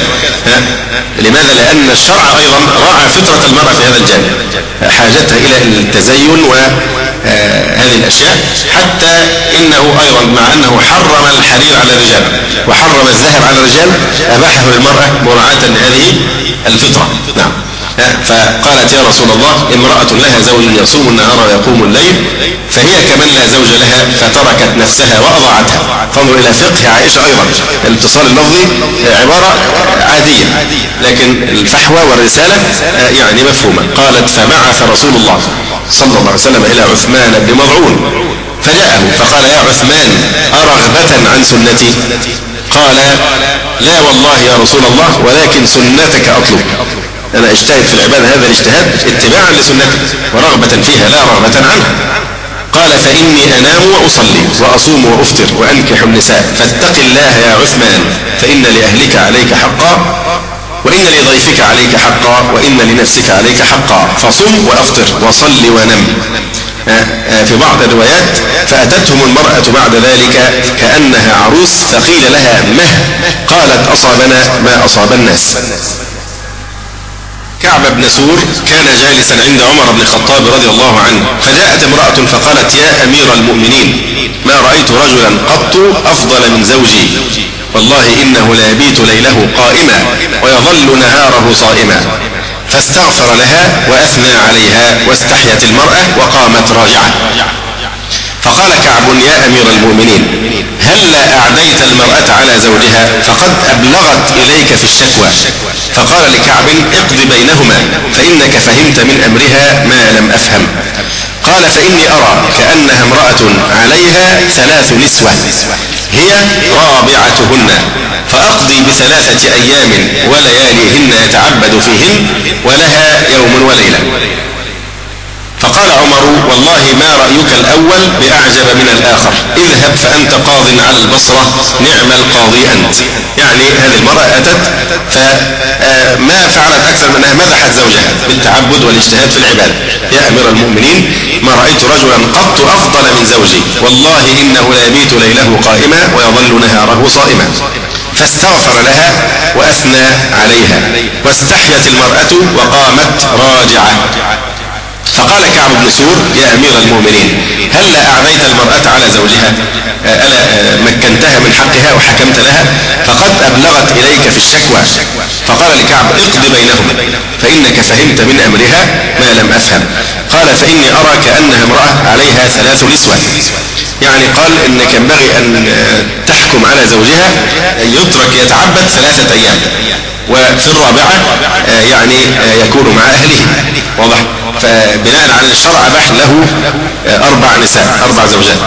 لماذا؟ لأن الشرع أيضا راعى فطرة المرأة في هذا الجانب، حاجتها إلى التزين وهذه الأشياء، حتى إنه أيضا مع أنه حرم الحرير على الرجال وحرم الذهب على الرجال، أباحه للمرأة مراعاة لهذه الفطرة. نعم. فقالت: يا رسول الله، امرأة لها زوج يصوم النهار ويقوم الليل، فهي كمن لا زوج لها، فتركت نفسها وأضاعتها. فانظر إلى فقه عائشة أيضا، الاتصال اللفظي عبارة عادية، لكن الفحوى والرسالة يعني مفهومة. قالت: فبعث رسول الله صلى الله عليه وسلم إلى عثمان بن مظعون فجاءه فقال: يا عثمان، أرغبة عن سنتي؟ قال: لا والله يا رسول الله، ولكن سنتك أطلب، أنا اجتهد في العبادة هذا الاجتهاد اتباعا لسنتك ورغبة فيها لا رغبة عنها. قال فإني أنام وأصلي وأصوم وأفطر وأنكح النساء فاتق الله يا عثمان فإن لأهلك عليك حقا وإن لضيفك عليك حقا وإن لنفسك عليك حقا فصم وأفطر وصل ونم. في بعض الروايات فأتتهم المرأة بعد ذلك كأنها عروس فقيل لها مه قالت أصابنا ما أصاب الناس. كعب بن سور كان جالسا عند عمر بن الخطاب رضي الله عنه فجاءت امرأة فقالت يا أمير المؤمنين ما رأيت رجلا قط أفضل من زوجي والله إنه لا يبيت ليله قائما ويظل نهاره صائما. فاستغفر لها وأثنى عليها واستحيت المرأة وقامت راجعة. فقال كعب يا أمير المؤمنين هلا أعديت المرأة على زوجها فقد أبلغت إليك في الشكوى. فقال لكعب اقض بينهما فإنك فهمت من أمرها ما لم أفهم. قال فإني أرى كأنها امرأة عليها ثلاث نسوة هي رابعتهن فأقضي بثلاثة أيام ولياليهن يتعبد فيهن ولها يوم وليلة. فقال عمر والله ما رأيك الأول بأعجب من الآخر اذهب فأنت قاض على البصرة نعم القاضي أنت. يعني هذه المرأة أتت فما فعلت أكثر من أنها مدحت زوجها بالتعبد والاجتهاد في العبادة. يا أمير المؤمنين ما رأيت رجلا قط أفضل من زوجي والله إنه لا يبيت ليله قائما ويظل نهاره صائما. فاستغفر لها وأثنى عليها واستحيت المرأة وقامت راجعة. فقال كعب بن سور يا أمير المؤمنين هل أعديت المرأة على زوجها ألا مكنتها من حقها وحكمت لها فقد أبلغت إليك في الشكوى. فقال لكعب اقض بينهم فإنك فهمت من أمرها ما لم أفهم. قال فإني أرى كأنها امرأة عليها ثلاث نسوة. يعني قال إنك ينبغي أن تحكم على زوجها يترك يتعبد ثلاثة أيام وفي الرابعة يعني يكون مع أهله. واضح؟ فبناء على الشرع أباح له أربع نساء أربع زوجات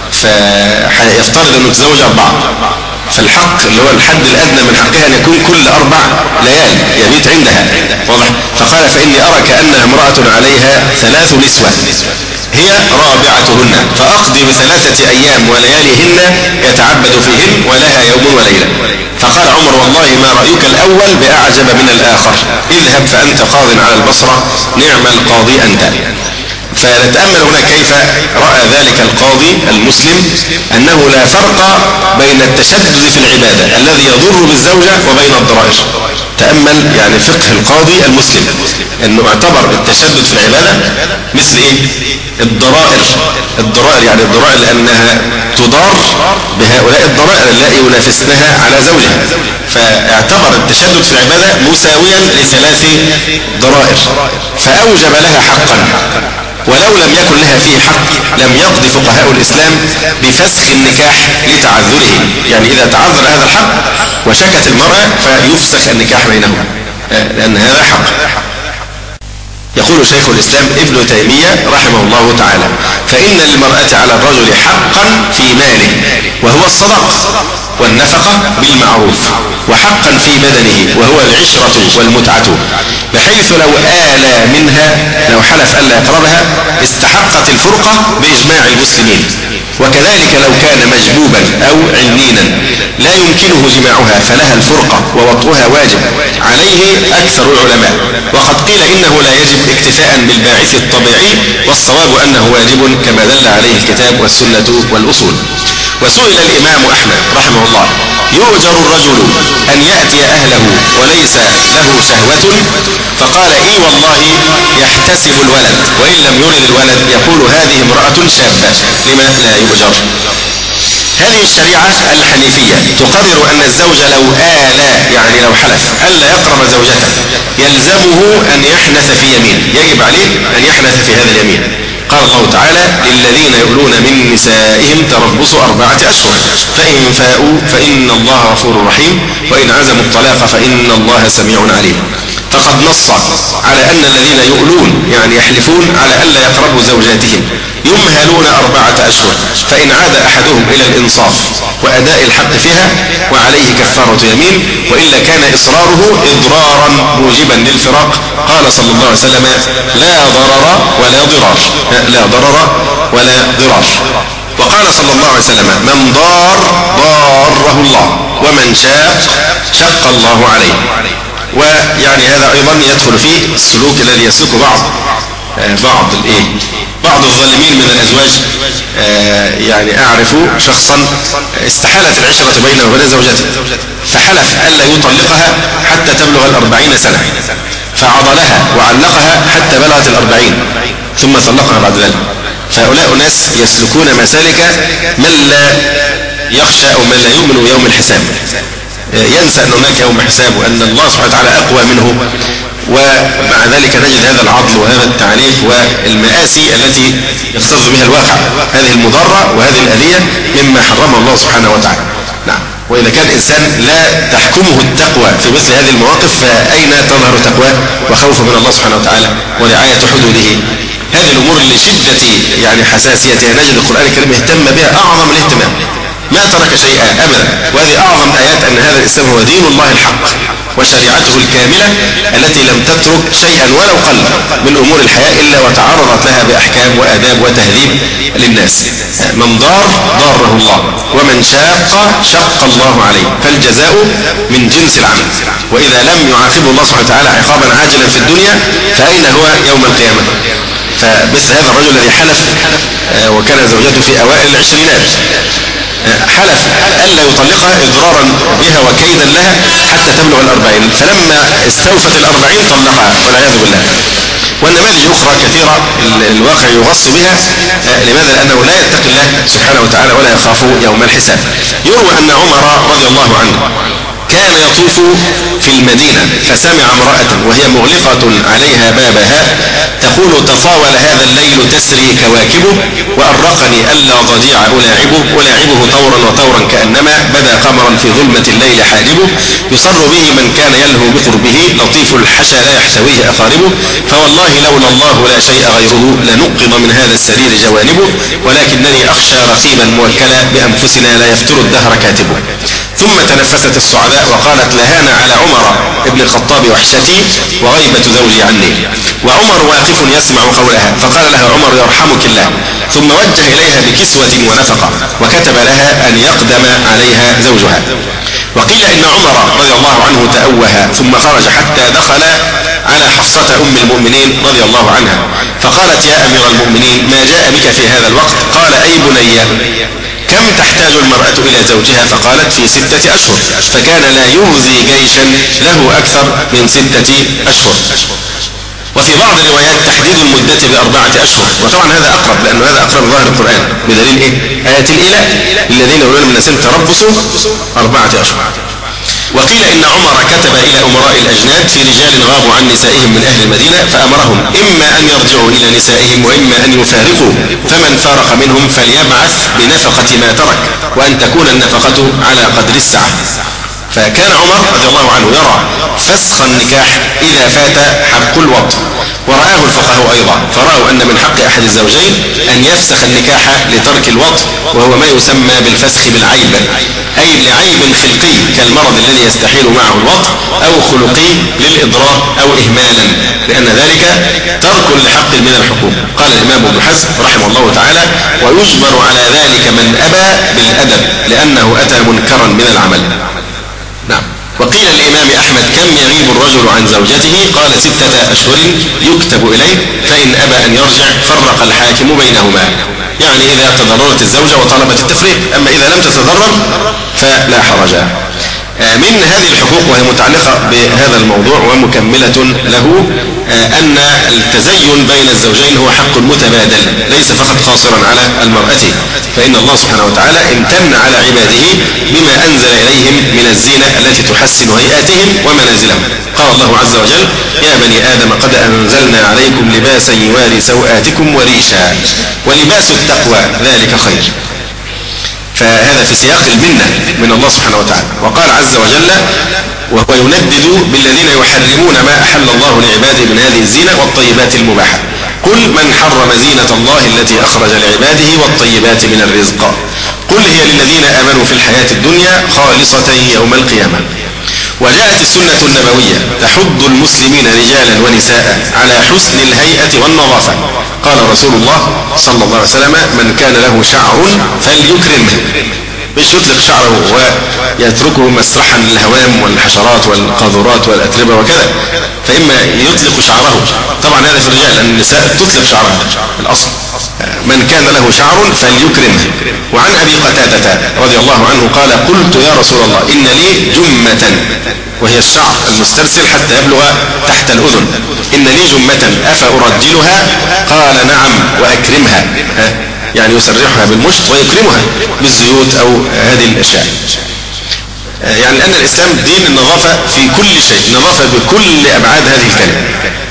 فيفترض أنه يتزوج أربعة فالحق اللي هو الحد الأدنى من حقها أن يكون كل أربع ليالي يبيت عندها. واضح؟ فقال فإني أرى كأنها امرأة عليها ثلاث نسوة هي رابعتهن فأقضي بثلاثة أيام ولياليهن يتعبد فيهن ولها يوم وليلة. فقال عمر والله ما رأيك الأول بأعجب من الآخر اذهب فأنت قاض على البصرة نعم القاضي أنت. فنتأمل هنا كيف رأى ذلك القاضي المسلم أنه لا فرق بين التشدد في العبادة الذي يضر بالزوجة وبين الضرائر. تأمل يعني فقه القاضي المسلم أنه اعتبر التشدد في العبادة مثل إيه؟ الضرائر. الضرائر يعني الضرائر لأنها تضار بهؤلاء الضرائر التي ينافسنها على زوجها. فاعتبر التشدد في العبادة مساويا لثلاث ضرائر فأوجب لها حقا ولو لم يكن لها فيه حق لم يقضي فقهاء الإسلام بفسخ النكاح لتعذره. يعني إذا تعذر هذا الحق وشكت المرأة فيفسخ النكاح بينهما لأن هذا حق. يقول شيخ الإسلام ابن تيمية رحمه الله تعالى فإن للمرأة على الرجل حقا في ماله وهو الصدقة والنفقة بالمعروف وحقا في بدنه وهو العشرة والمتعة بحيث لو آلى منها لو حلف ألا يقربها استحقت الفرقة بإجماع المسلمين. وكذلك لو كان مجبوبا أو عنينا لا يمكنه جماعها فلها الفرقة ووطئها واجب عليه أكثر العلماء. وقد قيل إنه لا يجب اكتفاء بالباعث الطبيعي والصواب أنه واجب كما دل عليه الكتاب والسنة والأصول. وسئل الإمام أحمد رحمه الله يؤجر الرجل أن يأتي أهله وليس له شهوة فقال إي والله يحتسب الولد وإن لم يولد الولد يقول هذه امرأة شابة لما لا يؤجر. هذه الشريعة الحنيفية تقرر أن الزوج لو آلى يعني لو حلف ألا يقرب زوجته يلزمه أن يحنث في يمين يجب عليه أن يحنث في هذا اليمين. قال الله تعالى للذين يؤلون من نسائهم تربص أربعة أشهر فإن فاءوا فإن الله غفور رحيم وإن عزموا الطلاق فإن الله سميع عليم. فقد نص على أن الذين يؤلون يعني يحلفون على ألا يقربوا زوجاتهم يمهلون أربعة أشهر فإن عاد أحدهم إلى الإنصاف وأداء الحق فيها وعليه كفارة يمين وإلا كان إصراره إضرارا موجبا للفراق قال صلى الله عليه وسلم لا ضرر ولا ضرار، لا ضرر ولا ضرار. وقال صلى الله عليه وسلم من ضار ضاره الله ومن شاق شق الله عليه. ويعني هذا أيضا يدخل فيه السلوك الذي يسلك بعض بعض الايه بعض الظالمين من الازواج. يعني اعرف شخصا استحالت العشرة بينه وبين زوجته، فحلف الا يطلقها حتى تبلغ الاربعين سنة، فعضلها وعلقها حتى بلغت الاربعين ثم طلقها بعد ذلك. فهؤلاء ناس يسلكون مسالك من لا يخشى او من لا يؤمن يوم الحساب، ينسى ان هناك يوم حساب وان الله سبحانه وتعالى اقوى منه. ومع ذلك نجد هذا العضل وهذا التعنيف والمآسي التي يقتضي بها الواقع، هذه المضرة وهذه الآلية مما حرمه الله سبحانه وتعالى. نعم. وإذا كان الإنسان لا تحكمه التقوى في مثل هذه المواقف فأين تظهر تقواه وخوفه من الله سبحانه وتعالى ورعاية حدوده؟ هذه الأمور لشدة يعني حساسيتها نجد القرآن الكريم اهتم بها أعظم الاهتمام، ما ترك شيئا أبدا. وهذه أعظم آيات أن هذا الإسلام هو دين الله الحق وشريعته الكاملة التي لم تترك شيئا ولو قل من أمور الحياة إلا وتعرضت لها بأحكام وآداب وتهذيب للناس. من ضار ضاره الله ومن شاق شق الله عليه، فالجزاء من جنس العمل. وإذا لم يعاقبه الله سبحانه وتعالى عقابا عاجلا في الدنيا فأين هو يوم القيامة؟ فمثل هذا الرجل الذي حلف وكان زوجته في أوائل العشرينات، حلف ألا يطلقها إضرارا بها وكيدا لها حتى تبلغ الأربعين، فلما استوفت الأربعين طلقها والعياذ بالله. والنماذج أخرى كثيرة الواقع يغص بها. لماذا؟ لأنه لا يتقي الله سبحانه وتعالى ولا يخاف يوم الحساب. يروى أن عمر رضي الله عنه كان يطوف في المدينة فسمع امرأة وهي مغلقة عليها بابها تقول تطاول هذا الليل تسري كواكبه وأرقني ألا ضجيع ألاعبه ألاعبه طورا وطورا كأنما بدا قمرا في ظلمة الليل حاجبه يصر به من كان يلهو بقربه لطيف الحشا لا يحتويه أقاربه فوالله لولا الله لا شيء غيره لنقض من هذا السرير جوانبه ولكنني أخشى رقيبا موكلا بأنفسنا لا يفتر الدهر كاتبه. ثم تنفست السعداء وقالت لهان على عمر ابن الخطاب وحشتي وغيبة زوجي عني. وعمر واقف يسمع قولها فقال لها عمر يرحمك الله، ثم وجه إليها بكسوة ونفقة وكتب لها أن يقدم عليها زوجها. وقيل إن عمر رضي الله عنه تأوه ثم خرج حتى دخل على حفصة أم المؤمنين رضي الله عنها فقالت يا أمير المؤمنين ما جاء بك في هذا الوقت؟ قال أي بني كم تحتاج المرأة إلى زوجها؟ فقالت في ستة أشهر، فكان لا يغزي جيشا له أكثر من ستة أشهر. وفي بعض الروايات تحديد المدة بأربعة أشهر، وطبعا هذا أقرب لأنه هذا أقرب ظاهر القرآن بدليل إيه؟ آية الإله الذين يقولون من الناس تربصوا أربعة أشهر. وقيل إن عمر كتب إلى أمراء الأجناد في رجال غابوا عن نسائهم من أهل المدينة فأمرهم إما أن يرجعوا إلى نسائهم وإما أن يفارقوا، فمن فارق منهم فليبعث بنفقة ما ترك وأن تكون النفقة على قدر السعة. فكان عمر رضي الله عنه يرى فسخ النكاح إذا فات حق الوطء، ورآه الفقهاء أيضا فرأوا أن من حق أحد الزوجين أن يفسخ النكاح لترك الوطء، وهو ما يسمى بالفسخ بالعيب، أي لعيب خلقي كالمرض الذي يستحيل معه الوطء، أو خلقي للإضرار أو إهمالا، لأن ذلك ترك لحق من الحقوق. قال الإمام ابن حزم رحمه الله تعالى ويجبر على ذلك من أبى بالأدب لأنه أتى منكرا من العمل. نعم. وقيل الإمام أحمد كم يغيب الرجل عن زوجته؟ قال ستة أشهر يكتب إليه فإن أبى أن يرجع فرق الحاكم بينهما، يعني إذا تضررت الزوجة وطلبت التفريق، أما إذا لم تتضرر فلا حرج. من هذه الحقوق وهي متعلقة بهذا الموضوع ومكملة له أن التزين بين الزوجين هو حق متبادل ليس فقط قاصرا على المرأة، فإن الله سبحانه وتعالى امتن على عباده بما أنزل إليهم من الزينة التي تحسن هيئاتهم ومنازلهم. قال الله عز وجل يا بني آدم قد أنزلنا عليكم لباسا يواري سوآتكم وريشا ولباس التقوى ذلك خير. فهذا في سياق المنة من الله سبحانه وتعالى. وقال عز وجل وهو يندد بالذين يحرمون ما أحل الله لعباده من هذه الزينة والطيبات المباحة قل من حرم زينة الله التي أخرج لعباده والطيبات من الرزق قل هي للذين آمنوا في الحياة الدنيا خالصة يوم القيامة. وجاءت السنة النبوية تحض المسلمين رجالا ونساء على حسن الهيئة والنظافة. قال رسول الله صلى الله عليه وسلم: من كان له شعر فليكرمه. مش يطلق شعره ويتركه مسرحا للهوام والحشرات والقاذورات والأتربة وكذا، فإما يطلق شعره، طبعا هذا في الرجال، لأن النساء تطلق شعرها الأصل. من كان له شعر فليكرمه. وعن أبي قتادة رضي الله عنه قال: قلت يا رسول الله إن لي جمة، وهي الشعر المسترسل حتى يبلغ تحت الأذن، إن لي جمة أفأرجلها؟ قال: نعم وأكرمها، يعني يسرحها بالمشط ويكرمها بالزيوت أو هذه الأشياء. يعني لأن الإسلام دين النظافة في كل شيء، نظافة بكل أبعاد هذه الكلمة،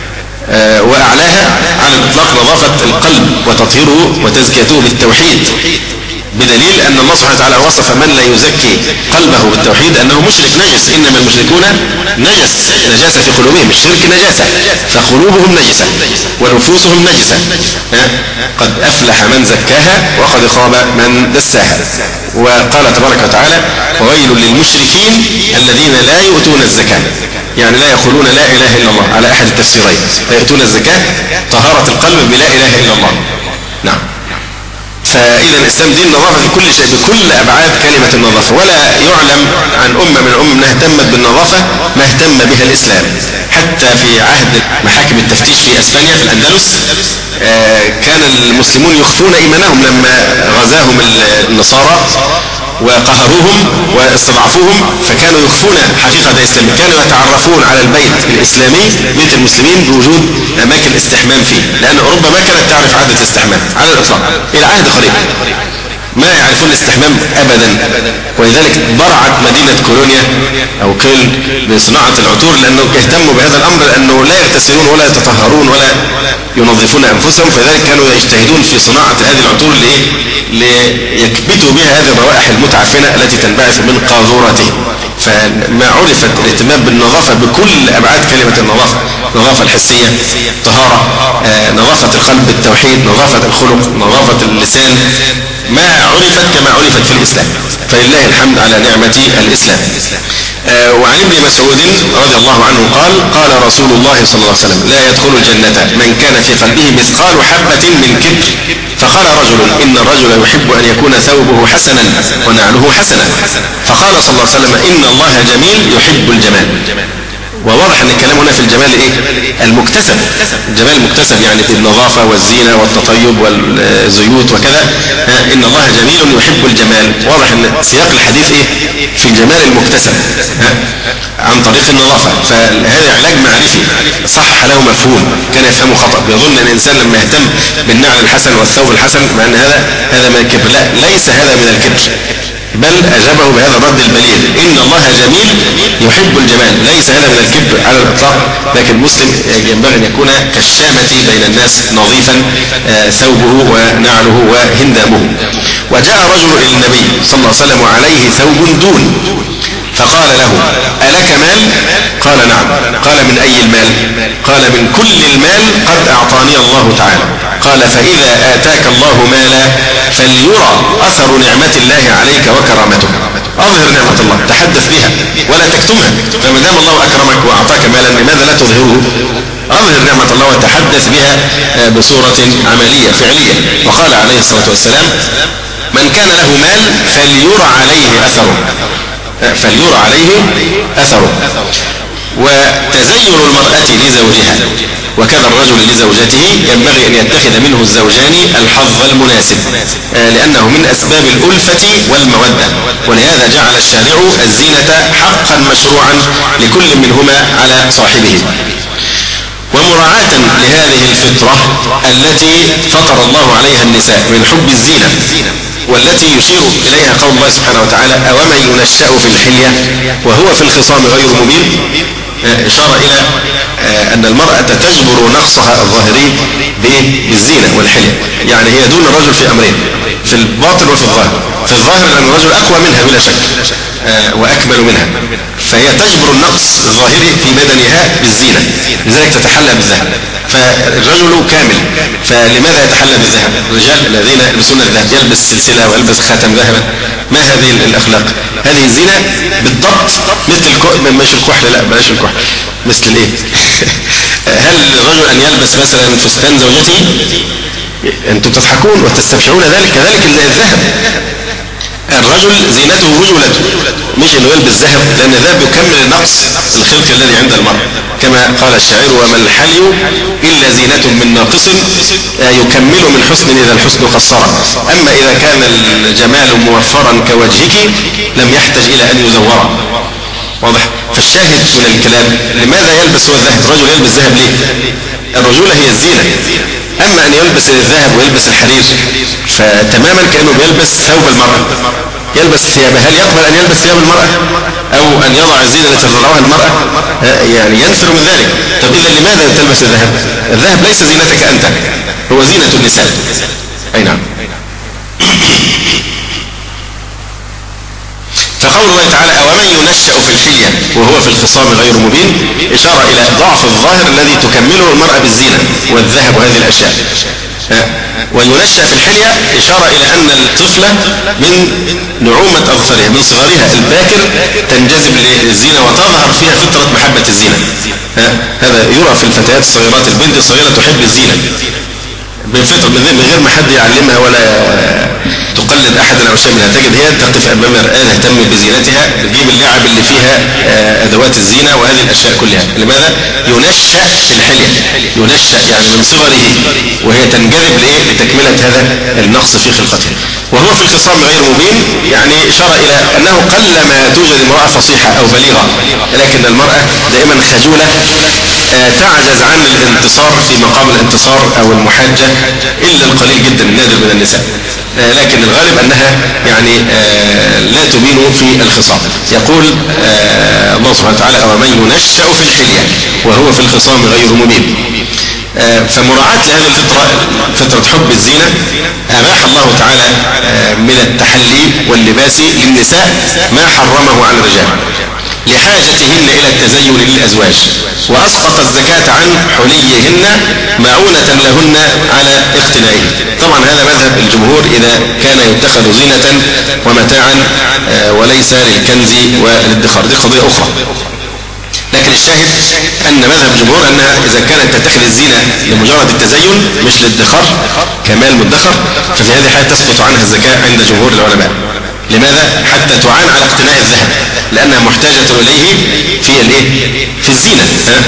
وأعلاها على الإطلاق نظافة القلب وتطهيره وتزكيته بالتوحيد، بدليل أن الله سبحانه وتعالى وصف من لا يزكي قلبه بالتوحيد أنه مشرك نجس. إنما المشركون نجس، نجاسة في قلوبهم، الشرك نجاسة، فقلوبهم نجسة ونفوسهم نجسة. قد أفلح من زكاها وقد خاب من دساها. وقال تبارك وتعالى: وويل للمشركين الذين لا يؤتون الزكاة، يعني لا يقولون لا إله إلا الله على أحد التفسيرين، لا يؤتون الزكاة طهارة القلب بلا إله إلا الله. نعم. فإذا الإسلام دين نظافة في كل شيء، بكل أبعاد كلمة النظافة، ولا يعلم عن أمة من الأمم أنها اهتمت بالنظافة ما اهتم بها الإسلام. حتى في عهد محاكم التفتيش في أسبانيا في الأندلس كان المسلمون يخفون إيمانهم لما غزاهم النصارى وقهروهم واستضعفوهم، فكانوا يخفون حقيقة الإسلام. كانوا يتعرفون على البيت الإسلامي، بيت المسلمين، بوجود أماكن استحمام فيه، لأن أوروبا ما كانت تعرف عادة الاستحمام على الإطلاق إلى عهد قريب، ما يعرفون الاستحمام أبدا. ولذلك برعت مدينة كولونيا أو كيل بصناعة العطور، لأنه اهتموا بهذا الأمر، لأنه لا يغتسلون ولا يتطهرون ولا ينظفون أنفسهم، فذلك كانوا يجتهدون في صناعة هذه العطور ليكبتوا بها هذه الروائح المتعفنة التي تنبعث من قاذوراتهم. فما عرفت الاهتمام بالنظافة بكل أبعاد كلمة النظافة، النظافة الحسية، طهارة، آه، نظافة القلب بالتوحيد، نظافة الخلق، نظافة اللسان، ما عرفت كما عرفت في الإسلام، فلله الحمد على نعمة الإسلام. آه وعن ابن مسعود رضي الله عنه قال: قال رسول الله صلى الله عليه وسلم: لا يدخل الجنة من كان في قلبه مثقال حبة من كبر. فقال رجل: إن الرجل يحب أن يكون ثوبه حسنا ونعله حسنا. فقال صلى الله عليه وسلم: إن الله جميل يحب الجمال. وواضح أن الكلام هنا في الجمال إيه؟ المكتسب، الجمال المكتسب، يعني في النظافة والزينة والتطيب والزيوت وكذا. إن الله جميل يحب الجمال، واضح أن سياق الحديث إيه؟ في الجمال المكتسب عن طريق النظافة. فهذا علاج معرفي صح له مفهوم، كان يفهمه خطأ، يظن أن الإنسان لما يهتم بالنعل الحسن والثوب الحسن مع أن هذا هذا من الكبر. لا، ليس هذا من الكبر، بل أجابه بهذا الرد البليغ: إن الله جميل يحب الجمال. ليس هذا من الكبر على الإطلاق، لكن المسلم ينبغي أن يكون كالشامة بين الناس، نظيفا ثوبه ونعله وهندامه. وجاء رجل إلى النبي صلى الله عليه وسلم وعليه ثوب دون، فقال له: ألك مال؟ قال: نعم. قال: من أي المال؟ قال: من كل المال قد أعطاني الله تعالى. قال: فإذا آتاك الله مالا فليرى أثر نعمة الله عليك وكرامته. أظهر نعمة الله، تحدث بها ولا تكتمها، فما دام الله أكرمك وأعطاك مالا لماذا لا تظهره؟ أظهر نعمة الله وتحدث بها بصورة عملية فعلية. وقال عليه الصلاة والسلام: من كان له مال فليرى عليه أثره، فليرى عليه أثره. وتزين المرأة لزوجها وكذا الرجل لزوجته ينبغي أن يتخذ منه الزوجان الحظ المناسب، لأنه من أسباب الألفة والمودة. ولهذا جعل الشارع الزينة حقا مشروعا لكل منهما على صاحبه. ومراعاة لهذه الفطرة التي فطر الله عليها النساء من حب الزينة، والتي يشير إليها قول الله سبحانه وتعالى: أومن ينشأ في الحلية وهو في الخصام غير مبين. إشارة إلى أن المرأة تجبر نقصها الظاهري بالزينة والحلية، يعني هي دون الرجل في أمرين، في الباطن وفي الظاهر. في الظاهر أن الرجل أقوى منها بلا شك وأكمل منها، فهي تجبر النقص الظاهري في بدنها بالزينة، لذلك تتحلى بالذهب. فالرجل كامل، فلماذا يتحلى بالذهب؟ الرجال الذين يلبسون الذهب يلبس سلسلة ويلبس خاتم ذهبا، ما هذه الأخلاق؟ هذه الزينة بالضبط مثل الكحل، مش الكحل، لا بلاش الكحل، مثل الايه؟ هل الرجل أن يلبس مثلا فستان زوجته؟ أنتم تضحكون وتستبشعون ذلك، كذلك الذهب. الرجل زينته رجولته، مش انه يلبس ذهب، لان الذهب يكمل نقص الخلق الذي عند المرء، كما قال الشاعر: وما الحلي الا زينة من ناقص يكمل من حسن اذا الحسن قصر. اما اذا كان الجمال موفرا كوجهك لم يحتج الى ان يزور. واضح؟ فالشاهد من الكلام لماذا يلبس هو الذهب؟ الرجل يلبس ذهب ليه؟ الرجولة هي الزينة. أما أن يلبس الذهب ويلبس الحرير فتماما كأنه بيلبس ثوب المرأة، يلبس ثيابها. هل يقبل أن يلبس ثياب المرأة أو أن يضع الزينة التي تضعها المرأة؟ يعني ينفر من ذلك. طب إذا لماذا تلبس الذهب؟ الذهب ليس زينتك أنت، هو زينة النساء. أي نعم. فقول الله تعالى: أومن ينشأ في الحلية وهو في الخصام غير مبين، إشارة إلى ضعف الظاهر الذي تكمله المرأة بالزينة والذهب وهذه الأشياء. وينشأ في الحلية إشارة إلى أن الطفلة من نعومة أظفارها من صغرها الباكر تنجذب للزينة وتظهر فيها فطرة محبة الزينة. هذا يرى في الفتيات الصغيرات، البنت الصغيرة تحب الزينة بالفطر من غير ما حد يعلمها ولا تقلد أحدا أو شيء منها. تجد هي تقف أمام مرآة تهتم بزينتها، تجيب اللعب اللي فيها أدوات الزينة وهذه الأشياء كلها. لماذا؟ ينشأ في الحلية، ينشأ يعني من صغره، وهي تنجذب لإيه؟ لتكملة هذا النقص في خلقتها. وهو في الخصام غير مبين، يعني إشارة إلى أنه قلما توجد امرأة فصيحة أو بليغة، لكن المرأة دائما خجولة تعجز عن الانتصار في مقام الانتصار أو المحاجة إلا القليل جدا النادر من النساء، لكن الغالب أنها يعني لا تبين في الخصام. يقول الله سبحانه وتعالى: ومن ينشأ في الحلية وهو في الخصام غير مبين. فمراعاة لهذه الفطرة، فطرة حب الزينة، أباح الله تعالى من التحلي واللباس للنساء ما حرمه على الرجال لحاجتهن إلى التزين للأزواج، وأسقط الزكاة عن حليهن معونة لهن على اقتنائه. طبعا هذا مذهب الجمهور إذا كان يتخذ زينة ومتاعا وليس للكنز والادخار، دي قضية أخرى. لكن الشاهد أن مذهب الجمهور أنها إذا كانت تتخذ الزينة لمجرد التزين مش للادخار كمال مدخر، ففي هذه الحالة تسقط عنها الزكاة عند جمهور العلماء. لماذا؟ حتى تعان على اقتناء الذهب، لأنها محتاجة إليه في الايه؟ في الزينة.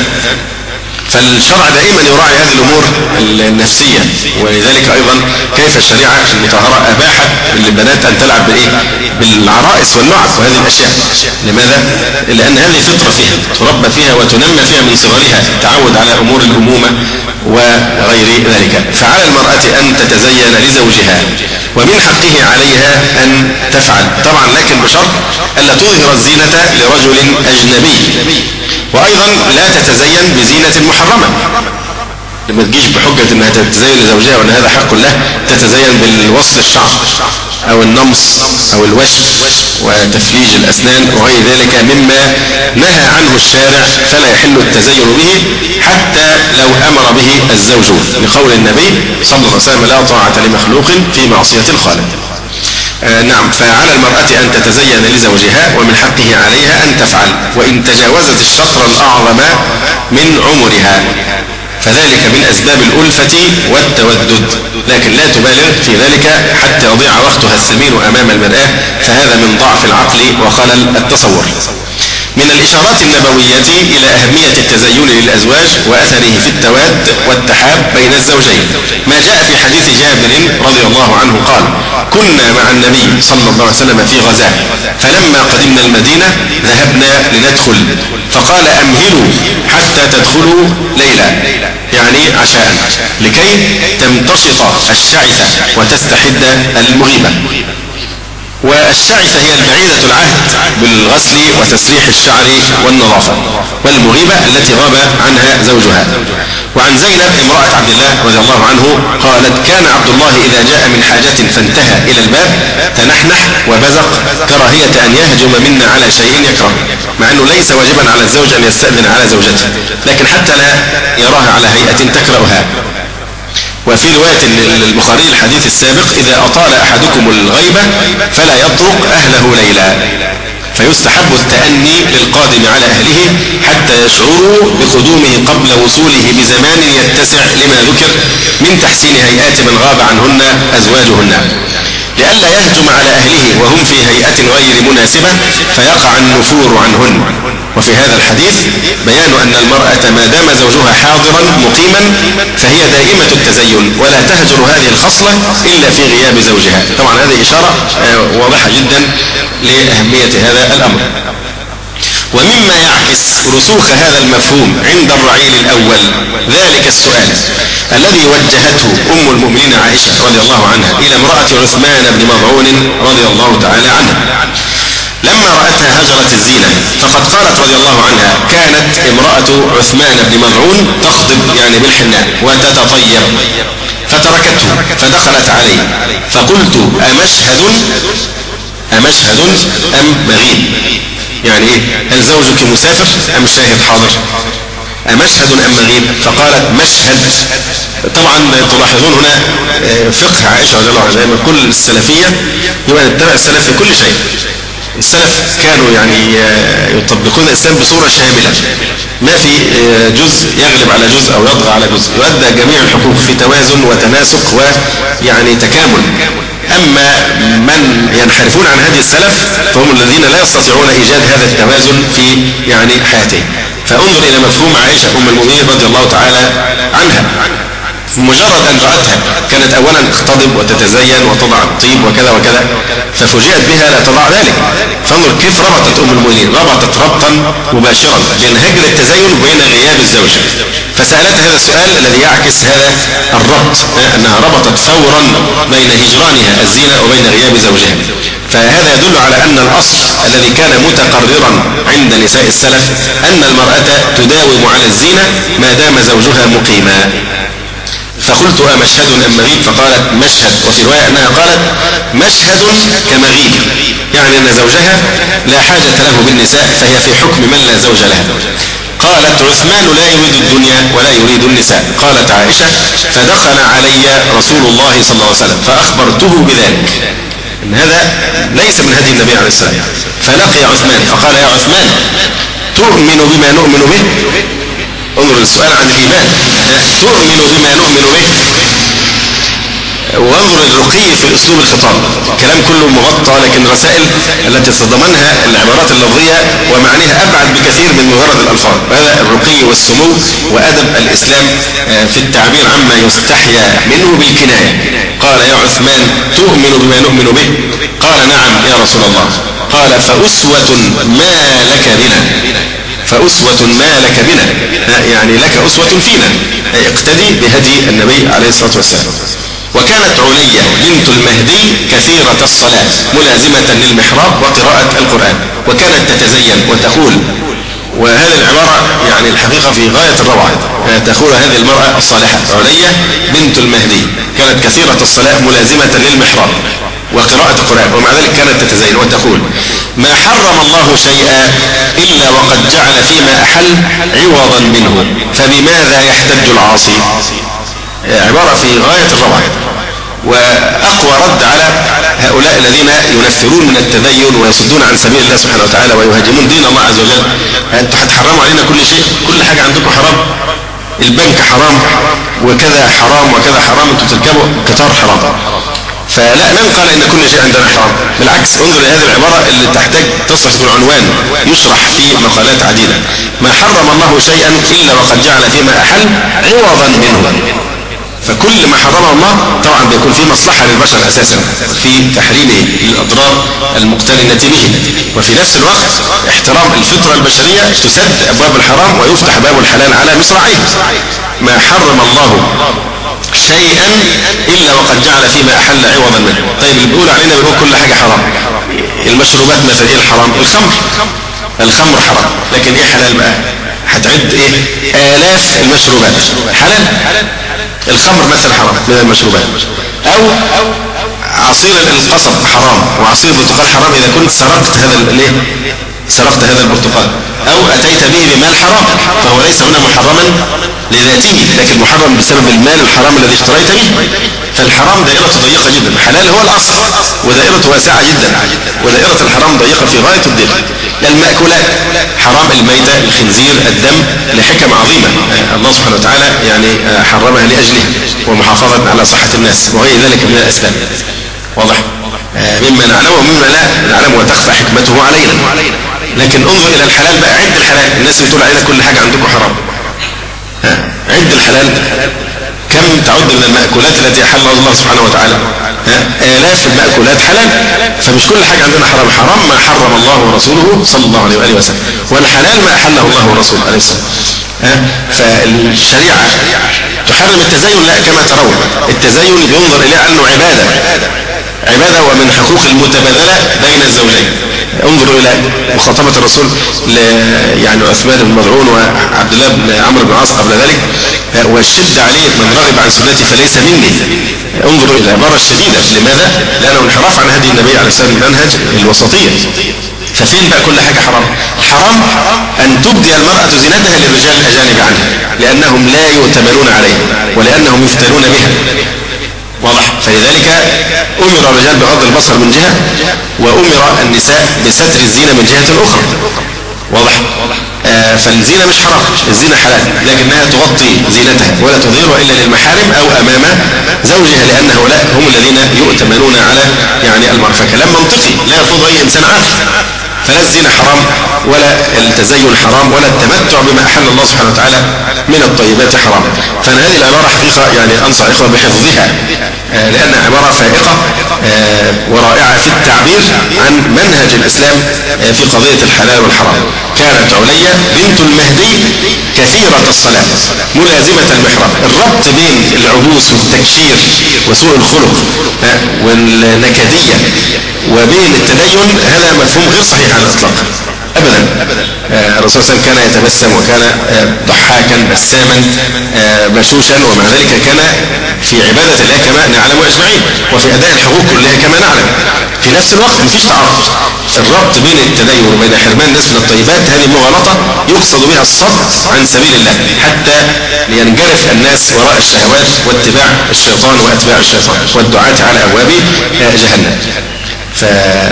فالشرع دائما يراعي هذه الأمور النفسية، ولذلك أيضا كيف الشريعة المطهرة أباحت للبنات أن تلعب بالإيه؟ بالعرائس واللعب وهذه الأشياء. لماذا؟ لأن هذه فطرة فيها تربى فيها وتنمى فيها من صغرها، تعود على أمور الأمومة وغير ذلك. فعلى المرأة أن تتزين لزوجها، ومن حقه عليها أن تفعل طبعا، لكن بشرط ألا تظهر الزينة لرجل أجنبي، وأيضا لا تتزين بزينة محرمة. لما تجيش بحجة أنها تتزين لزوجها وأن هذا حق له، تتزين بالوصل الشعر أو النمص أو الوشم وتفليج الأسنان وغير ذلك مما نهى عنه الشارع، فلا يحل التزين به حتى لو أمر به الزوج، لقول النبي صلى الله عليه وسلم: لا طاعة لمخلوق في معصية الخالق. آه نعم. فعلى المرأة أن تتزين لزوجها، ومن حقه عليها أن تفعل، وإن تجاوزت الشطر الأعظم من عمرها فذلك من أسباب الألفة والتودد، لكن لا تبالغ في ذلك حتى يضيع وقتها الثمين أمام المرآة، فهذا من ضعف العقل وخلل التصور. من الإشارات النبوية إلى أهمية التزين للأزواج وأثره في التواد والتحاب بين الزوجين ما جاء في حديث جابر رضي الله عنه قال: كنا مع النبي صلى الله عليه وسلم في غزاة، فلما قدمنا المدينة ذهبنا لندخل، فقال: أمهلوا حتى تدخلوا ليلا، يعني عشاء، لكي تمتشط الشعثة وتستحد المغيبة. والشعثة هي البعيدة العهد بالغسل وتسريح الشعر والنظافة، والمغيبة التي غاب عنها زوجها. وعن زينب امرأة عبد الله رضي الله عنه قالت: كان عبد الله إذا جاء من حاجة فانتهى إلى الباب تنحنح وبزق كراهية أن يهجم منا على شيء يكره، مع أنه ليس واجبا على الزوج أن يستأذن على زوجته، لكن حتى لا يراها على هيئة تكرهها. وفي رواية البخاري الحديث السابق: إذا أطال أحدكم الغيبة فلا يطرق أهله ليلا. فيستحب التأني للقادم على أهله حتى يشعروا بقدومه قبل وصوله بزمان يتسع لما ذكر من تحسين هيئات من غاب عنهن أزواجهن، لئلا يهجم على أهله وهم في هيئة غير مناسبة فيقع النفور عنهن. وفي هذا الحديث بيان أن المرأة ما دام زوجها حاضرا مقيما فهي دائمة التزين، ولا تهجر هذه الخصلة إلا في غياب زوجها. طبعا هذه إشارة واضحة جدا لأهمية هذا الأمر. ومما يعكس رسوخ هذا المفهوم عند الرعيل الأول ذلك السؤال الذي وجهته أم المؤمنين عائشة رضي الله عنها إلى امرأة عثمان بن مظعون رضي الله تعالى عنها لما رأتها هجرت الزينة، فقد قالت رضي الله عنها: كانت امرأة عثمان بن مظعون تخضب يعني بالحناء وتتطيب، فتركته فدخلت علي فقلت: أمشهد أمشهد أم مغيب؟ يعني إيه؟ هل زوجك مسافر أم شاهد حاضر؟ أمشهد أم مغيب؟ فقالت: مشهد. طبعا تلاحظون هنا فقه عائشة رضي الله عنها، دائما كل السلفية يبقى نتبع السلف في كل شيء. السلف كانوا يعني يطبقون الإسلام بصورة شاملة، ما في جزء يغلب على جزء أو يطغى على جزء، يؤدى جميع الحقوق في توازن وتناسق ويعني تكامل. أما من ينحرفون عن هذه السلف فهم الذين لا يستطيعون إيجاد هذا التوازن في يعني حياتهم. فانظر إلى مفهوم عائشة أم المؤمنين رضي الله تعالى عنها، مجرد أن رأتها كانت أولا تخطب وتتزين وتضع الطيب وكذا وكذا، ففوجئت بها لا تضع ذلك. فانظر كيف ربطت أم المؤمنين، ربطت ربطا مباشرا بين هجر التزين وبين غياب الزوج، فسألت هذا السؤال الذي يعكس هذا الربط، أنها ربطت فورا بين هجرانها الزينة وبين غياب زوجها. فهذا يدل على أن الأصل الذي كان متقررا عند نساء السلف أن المرأة تداوم على الزينة ما دام زوجها مقيما. فقلت: أمشهد أم مغيب؟ فقالت: مشهد. وفي رواية أنها قالت: مشهد كمغيب، يعني أن زوجها لا حاجة له بالنساء فهي في حكم من لا زوج لها. قالت: عثمان لا يريد الدنيا ولا يريد النساء. قالت عائشة: فدخل علي رسول الله صلى الله عليه وسلم فأخبرته بذلك، إن هذا ليس من هدي النبي عليه السلام. فلقي عثمان فقال: يا عثمان، تؤمن بما نؤمن به؟ انظر السؤال عن الإيمان، تؤمن بما نؤمن به؟ وانظر الرقي في أسلوب الخطاب، كلام كله مغطى لكن رسائل التي تتضمنها العبارات اللفظية ومعانيها أبعد بكثير من مجرد الألفاظ. هذا الرقي والسمو وأدب الإسلام في التعبير عما يستحيا منه بالكناية. قال: يا عثمان، تؤمن بما نؤمن به؟ قال: نعم يا رسول الله. قال: فأسوة ما لك بنا، فأسوة ما لك بنا، يعني لك أسوة فينا، اقتدي بهدي النبي عليه الصلاة والسلام. وكانت علية بنت المهدي كثيرة الصلاة ملازمة للمحراب وقراءة القرآن، وكانت تتزين وتقول، وهذه العبارة يعني الحقيقة في غاية الروعة، تقول هذه المرأة الصالحة علية بنت المهدي كانت كثيرة الصلاة ملازمة للمحراب وقراءة القرآن، ومع ذلك كانت تتزين وتقول: ما حرم الله شيئا إلا وقد جعل فيما أحل عوضا منه، فبماذا يحتج العاصي؟ عبارة في غاية الروعة، وأقوى رد على هؤلاء الذين ينفرون من التدين ويصدون عن سبيل الله سبحانه وتعالى ويهاجمون دين الله عز وجل. أنتم هتحرموا علينا كل شيء، كل حاجة عندكم حرام، البنك حرام وكذا حرام وكذا حرام، أنتم تركبوا قطار حرام. فلا ننقل إن كل شيء عندنا حرام، بالعكس انظر هذه العبارة اللي تحتاج تصلح تكون عنوان يشرح في مقالات عديدة. ما حرم الله شيئا إلا وقد جعل فيما أحل عوضا منه، فكل ما حرمه الله طبعا بيكون فيه مصلحة للبشر أساسا في تحريمه للأضرار المقترنة به، وفي نفس الوقت احترام الفطرة البشرية تسد أبواب الحرام ويفتح باب الحلال على مصراعيه. ما حرم الله شيئا إلا وقد جعل فيما أحل عوضا منه. طيب اللي بيقول علينا بنقول كل حاجة حرام. المشروبات مثلا إيه الحرام؟ الخمر. الخمر حرام، لكن إيه حلال بقى؟ هتعد إيه؟ آلاف المشروبات حلال. الخمر مثلا حرام من المشروبات. أو عصير القصب حرام، وعصير البرتقال حرام إذا كنت سرقت هذا الايه؟ سرقت هذا البرتقال أو أتيت به بمال حرام، فهو ليس هنا محرما لذاته، لكن محرم بسبب المال الحرام الذي اشتريت به. فالحرام دائرة ضيقة جدا، حلال هو الأصل ودائرة واسعة جدا، ودائرة الحرام ضيقة في غاية الضيق. المأكولات حرام، الميتة، الخنزير، الدم، لحكم عظيمة الله سبحانه وتعالى يعني حرمها لأجله ومحافظة على صحة الناس وغير ذلك من الأسباب. واضح؟ مما نعلمه ومما لا نعلمه وتخفى حكمته علينا. لكن انظر إلى الحلال بقى، عد الحلال. الناس بتقول علينا كل حاجة عندكم حرام. عد الحلال، كم تعد من المأكولات التي أحل الله سبحانه وتعالى؟ آلاف المأكولات حلال. فمش كل حاجة عندنا حرام. حرام ما حرم الله ورسوله صلى الله عليه وآله وسلم، والحلال ما أحله الله ورسوله عليه السلام. فالشريعة تحرم التزين؟ لا، كما ترون التزين بينظر إليه أنه عبادة، عبادة ومن حقوق المتبادلة بين الزوجين. انظروا إلى مخاطبة الرسول ل يعني عثمان بن مظعون وعبد الله بن عمرو بن العاص قبل ذلك، والشد عليه من رغب عن سنتي فليس مني. انظروا إلى العبارة الشديدة. لماذا؟ لأنه انحراف عن هدي النبي عليه الصلاة والسلام المنهج الوسطية. ففين بقى كل حاجة حرام؟ الحرام أن تبدي المرأة زينتها للرجال الأجانب عنها، لأنهم لا يؤتمنون عليها ولأنهم يفتنون بها. واضح؟ فلذلك أمر الرجال بغض البصر من جهة، وأمر النساء بستر الزينة من جهة أخرى. واضح؟ آه فالزينة مش حرام، الزينة حلال، لكنها تغطي زينتها ولا تظهرها إلا للمحارم أو أمام زوجها، لأن هؤلاء هم الذين يؤتمنون على يعني المرأة. فكلام منطقي لا يرفضه أي إنسان عاقل. فلا الزينة حرام ولا التزين حرام ولا التمتع بما أحل الله سبحانه وتعالى من الطيبات حرام. فأنا هذه العبارة حقيقة يعني أنصح إخوة بحفظها، آه لأن عبارة فائقة آه ورائعة في التعبير عن منهج الإسلام آه في قضية الحلال والحرام. كانت عليا بنت المهدي كثيرة الصلاة ملازمة المحراب. الربط بين العبوس والتكشير وسوء الخلق آه والنكدية وبين التدين هذا مفهوم غير صحيح على الإطلاق أبدا. آه الرسول صلى الله عليه وسلم كان يتبسم وكان آه ضحاكا بساما آه بشوشا، ومع ذلك كان في عبادة الله كما نعلم أجمعين، وفي أداء الحقوق كلها كما نعلم. في نفس الوقت مفيش تعارض. الربط بين التدين وبين حرمان الناس من الطيبات هذه مغالطة يقصد بها الصد عن سبيل الله حتى ينجرف الناس وراء الشهوات واتباع الشيطان وأتباع الشيطان والدعاة على أبواب آه جهنم. ف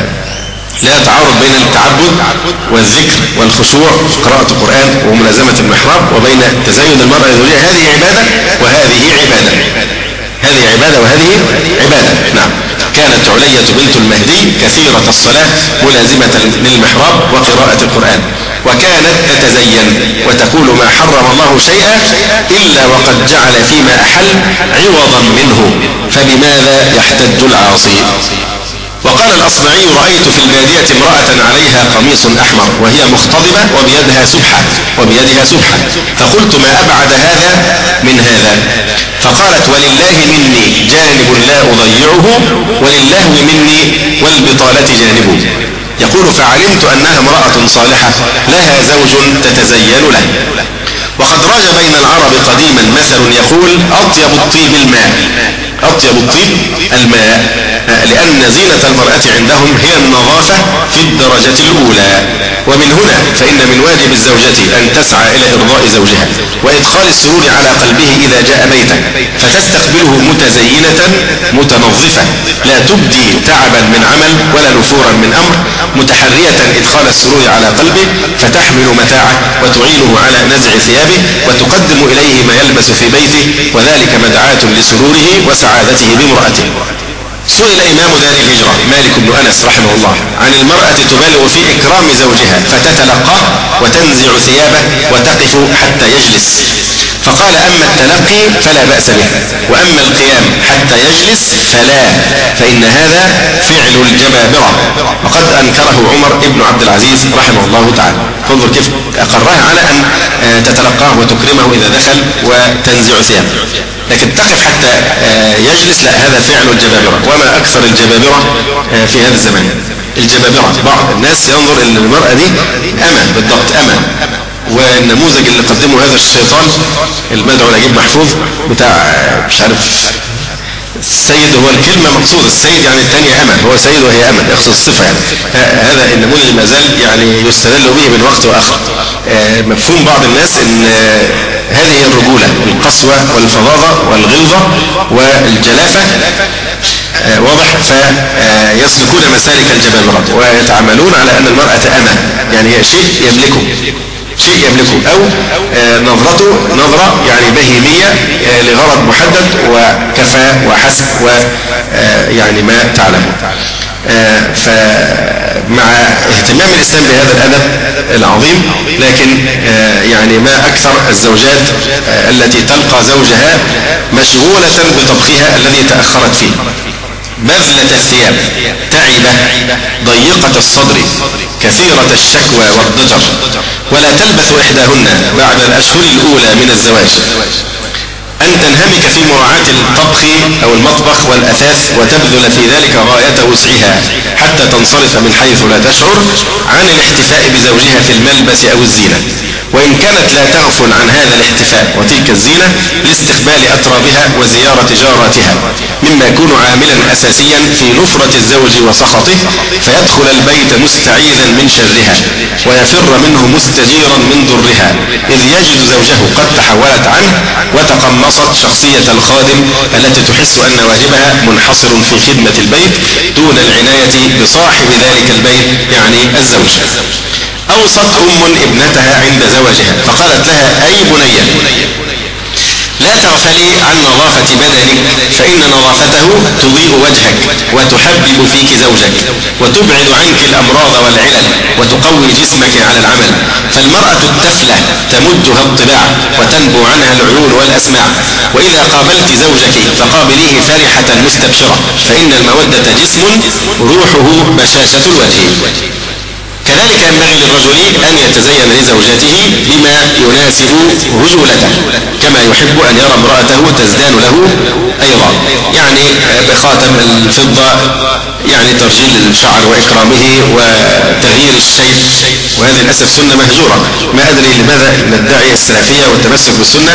لا تعارض بين التعبد والذكر والخشوع قراءة القرآن وملازمة المحراب وبين تزين المرأة لزوجها. هذه عبادة وهذه عبادة، هذه عبادة وهذه عبادة. نعم. كانت علية بنت المهدي كثيرة الصلاة ملازمة للمحراب وقراءة القرآن، وكانت تتزين وتقول ما حرم الله شيئا إلا وقد جعل فيما أحل عوضا منه، فبماذا يحتج العاصي؟ وقال الأصمعي رأيت في البادية امرأة عليها قميص أحمر وهي مختضبة وبيدها سبحة وبيدها سبحة فقلت ما أبعد هذا من هذا؟ فقالت ولله مني جانب لا أضيعه وللهو مني والبطالة جانبه. يقول فعلمت أنها امرأة صالحة لها زوج تتزين له. وقد راج بين العرب قديما مثل يقول أطيب الطيب الماء، أطيب الطيب الماء، لأن زينة المرأة عندهم هي النظافة في الدرجة الأولى. ومن هنا فإن من واجب الزوجة أن تسعى إلى إرضاء زوجها وإدخال السرور على قلبه إذا جاء بيته، فتستقبله متزينة متنظفة لا تبدي تعبا من عمل ولا نفورا من أمر، متحرية إدخال السرور على قلبه فتحمل متاعه وتعينه على نزع ثيابه وتقدم إليه ما يلبس في بيته، وذلك مدعاة لسروره وسعادته بامرأته. سئل إمام دار الهجرة مالك بن أنس رحمه الله عن المرأة تبالغ في إكرام زوجها فتتلقاه وتنزع ثيابه وتقف حتى يجلس، فقال أما التلقي فلا بأس به، وأما القيام حتى يجلس فلا، فإن هذا فعل الجبابرة، وقد أنكره عمر ابن عبد العزيز رحمه الله تعالى. فانظر كيف أقرها على أن تتلقاه وتكرمه إذا دخل وتنزع ثيابه، لكن تقف حتى يجلس لا، هذا فعل الجبابرة. وما أكثر الجبابرة في هذا الزمان. الجبابرة بعض الناس ينظر أن المرأة دي أمة، بالضبط أمة. والنموذج اللي قدمه هذا الشيطان المدعو نجيب محفوظ بتاع مش عارف السيد، هو الكلمة مقصود السيد يعني الثانية أمة، هو سيد وهي أمة، يقصد الصفة يعني. هذا النموذج ما زال يعني يستدل به من وقت وآخر. مفهوم بعض الناس أن هذه الرجولة، القسوة والفظاظة والغلظة والجلافة واضح، فيسلكون مسالك الجبابرة ويتعاملون على أن المرأة أمة، يعني هي شيء يملكه، شيء يملكه، أو نظرته نظرة يعني بهيمية لغرض محدد وكفى وحسب ويعني ما تعلمون. فمع اهتمام الإسلام بهذا الأدب العظيم، لكن يعني ما أكثر الزوجات التي تلقى زوجها مشغولة بطبخها الذي تأخرت فيه، بذلة الثياب، تعبة، ضيقة الصدر، كثيرة الشكوى والضجر، ولا تلبث إحداهن بعد الأشهر الأولى من الزواج أن تنهمك في مراعاة الطبخ أو المطبخ والأثاث، وتبذل في ذلك غاية وسعها حتى تنصرف من حيث لا تشعر عن الاحتفاء بزوجها في الملبس أو الزينة، وإن كانت لا تغفل عن هذا الاحتفاء وتلك الزينة لاستقبال أترابها وزيارة جاراتها، مما يكون عاملا أساسيا في نفرة الزوج وسخطه، فيدخل البيت مستعيذا من شرها ويفر منه مستجيرا من ضرها، إذ يجد زوجه قد تحولت عنه وتقمصت شخصية الخادم التي تحس أن واجبها منحصر في خدمة البيت دون العناية بصاحب ذلك البيت يعني الزوج. أوصت أم ابنتها عند زواجها فقالت لها: أي بنية، لا تغفلي عن نظافة بدنك، فإن نظافته تضيء وجهك وتحبب فيك زوجك وتبعد عنك الأمراض والعلل وتقوي جسمك على العمل، فالمرأة التفلة تمدها الطباع وتنبو عنها العيون والأسماع، وإذا قابلت زوجك فقابليه فرحة مستبشرة، فإن المودة جسم روحه بشاشة الوجه. كذلك ينبغي للرجل أن يتزين لزوجته بما يناسب رجولته، كما يحب أن يرى امرأته تزدان له أيضا، يعني بخاتم الفضة، يعني ترجيل الشعر وإكرامه وتغيير الشيب، وهذه للأسف سنة مهجورة. ما أدري لماذا ندعي السلفية والتمسك بالسنة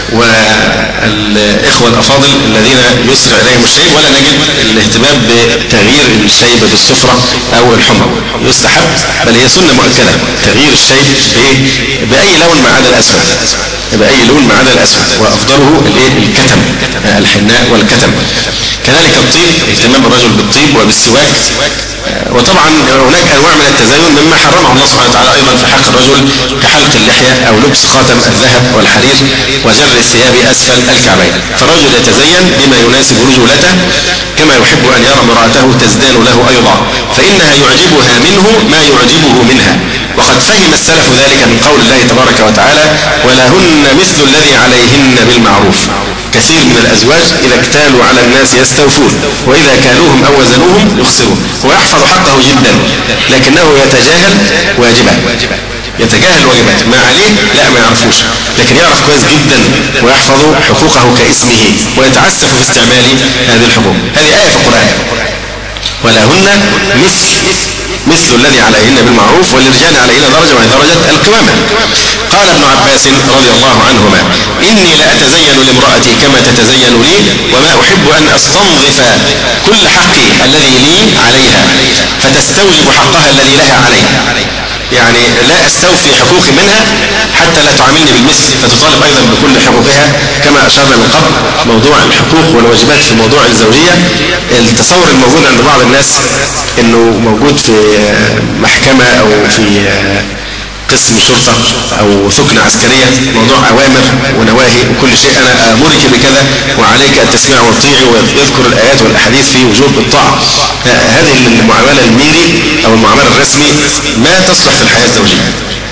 والإخوة الأفاضل الذين يسرع إليهم الشيب ولا نجد الاهتمام بتغيير الشيب بالصفرة أو الحمر. يستحب، بل هي سنة مؤكدة، تغيير الشيب بأي لون ما عدا الأسود، بأي لون ما عدا الأسود، وأفضله الكتم، الحناء والكتم. كذلك الطيب، اهتمام الرجل بالطيب وبالسواك. وطبعا هناك أنواع من التزين مما حرمه الله سبحانه وتعالى أيضا في حق الرجل، كحلق اللحية أو لبس خاتم الذهب والحرير وجر الثياب أسفل الكعبين. فالرجل يتزين بما يناسب رجولته كما يحب أن يرى امرأته تزدان له أيضا، فإنها يعجبها منه ما يعجبه منها، وقد فهم السلف ذلك من قول الله تبارك وتعالى: ولهن مثل الذي عليهن بالمعروف. كثير من الأزواج إذا اكتالوا على الناس يستوفون، وإذا كالوهم أو وزنوهم يخسرون. هو يحفظ حقه جدا لكنه يتجاهل واجبه، يتجاهل واجباته، ما عليه لا ما يعرفوش، لكن يعرف كويس جدا ويحفظ حقوقه كاسمه ويتعسف في استعمال هذه الحقوق. هذه آية في القرآن: ولهن مثل مثل الذي عليهن بالمعروف وللرجال عليهن درجة وهي درجة القوامة. قال ابن عباس رضي الله عنهما: إني لأتزين لامرأتي كما تتزين لي، وما أحب أن أستنظف كل حقي الذي لي عليها فتستوجب حقها الذي لها علي، يعني لا أستوفي حقوقي منها حتى لا تعاملني بالمثل فتطالب أيضا بكل حقوقها. كما أشرنا من قبل، موضوع الحقوق والواجبات في موضوع الزوجية، التصور الموجود عند بعض الناس إنه موجود في محكمة أو في قسم شرطة أو ثكنة عسكرية، موضوع أوامر ونواهي وكل شيء، أنا أمرك بكذا وعليك أن تسمع وتطيعي، ويذكر الآيات والأحاديث في وجوب الطاعة. هذه المعاملة الميري أو المعاملة الرسمي ما تصلح في الحياة الزوجية.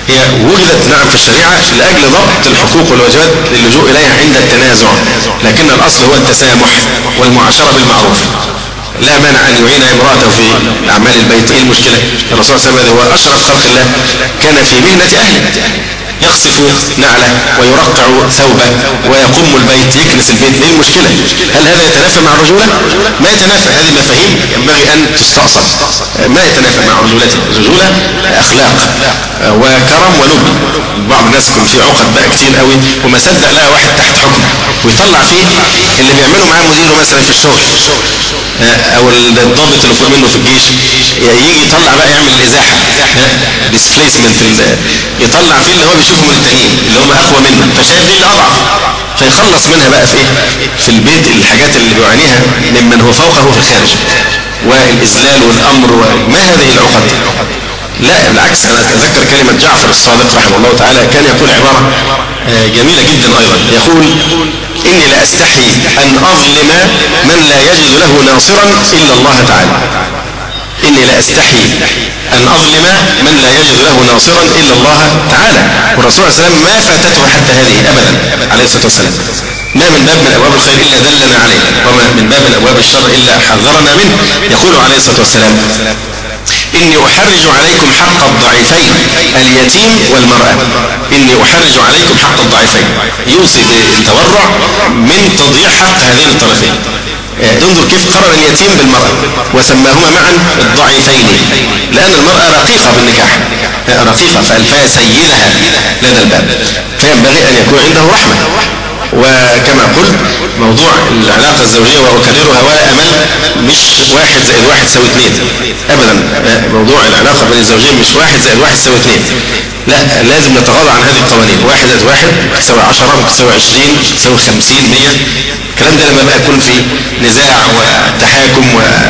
هي وجدت نعم في الشريعة لأجل ضبط الحقوق والواجبات للجوء إليها عند التنازع، لكن الأصل هو التسامح والمعاشرة بالمعروف. لا مانع أن يعين امرأته في أعمال البيت، إيه المشكلة؟ الرسول صلى الله عليه وسلم هو أشرف خلق الله كان في مهنة أهله، يقصف نعله ويرقع ثوبه ويقوم البيت يكنس البيت، ايه المشكلة؟ هل هذا يتنافى مع الرجولة؟ ما يتنافى، هذه مفاهيم ينبغي أن تستأصل، ما يتنافى مع رجولته. الرجولة أخلاق وكرم ونبل. بعض الناس يكون في عقد بقى كتير قوي وما صدق لها واحد تحت حكمه ويطلع فيه اللي بيعمله معاه مديره مثلا في الشغل او الضابط اللي فوق منه في الجيش، يجي يطلع بقى يعمل الازاحه ديسبليسمنت، يطلع فيه اللي هو بيشوفه من التانيين اللي هم اقوى منه، فشايف دي اللي اضعف، فيخلص منها بقى في ايه؟ في البيت الحاجات اللي بيعانيها ممن هو فوقه في الخارج، والاذلال والامر. وما هذه العقد؟ لا بالعكس، انا اتذكر كلمه جعفر الصادق رحمه الله تعالى، كان يقول عباره جميله جدا ايضا، يقول: اني لا استحي ان اظلم من لا يجد له ناصرا الا الله تعالى. اني لا استحي ان اظلم من لا يجد له ناصرا الا الله تعالى. والرسول صلى الله عليه وسلم ما فاتته حتى هذه ابدا عليه الصلاه والسلام. ما من باب من ابواب الخير الا دلنا عليه، وما من باب من ابواب الشر الا حذرنا منه. يقول عليه الصلاه والسلام: إني أحرج عليكم حق الضعيفين اليتيم والمرأة. إني أحرج عليكم حق الضعيفين، يوصي بالتورع من تضييع حق هذين الطرفين. انظر كيف قرن اليتيم بالمرأة وسماهما معا الضعيفين، لأن المرأة رقيقة بالنكاح، رقيقة فألفها سيدها لدى الباب، فينبغي أن يكون عنده رحمة. وكما قلت موضوع العلاقة الزوجية وأكررها ولا أمل، مش واحد زائد واحد سوي اثنين أبدا. موضوع العلاقة بين الزوجين مش واحد زائد واحد سوي اثنين، لا، لازم نتغاضى عن هذه القوانين. واحد زائد واحد تساوي عشرة، ممكن تساوي عشرين، تساوي خمسين، مية. الكلام ده لما بقى يكون في نزاع وتحاكم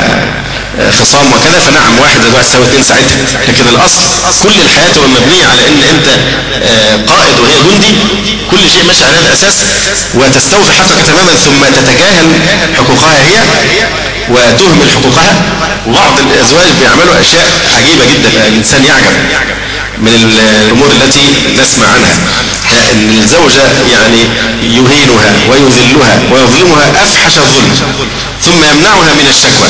وخصام وكذا، فنعم واحد زائد واحد تساوي اثنين ساعتها. لكن الأصل كل الحياة تبقى مبنية على أن أنت قائد وهي جندي، كل شيء ماشي على هذا الأساس، وتستوفي حقك تماما ثم تتجاهل حقوقها هي وتهمل حقوقها. وبعض الأزواج بيعملوا أشياء عجيبة جدا، الإنسان يعجب من الأمور التي نسمع عنها. أن الزوجة يعني يهينها ويذلها ويظلمها أفحش الظلم، ثم يمنعها من الشكوى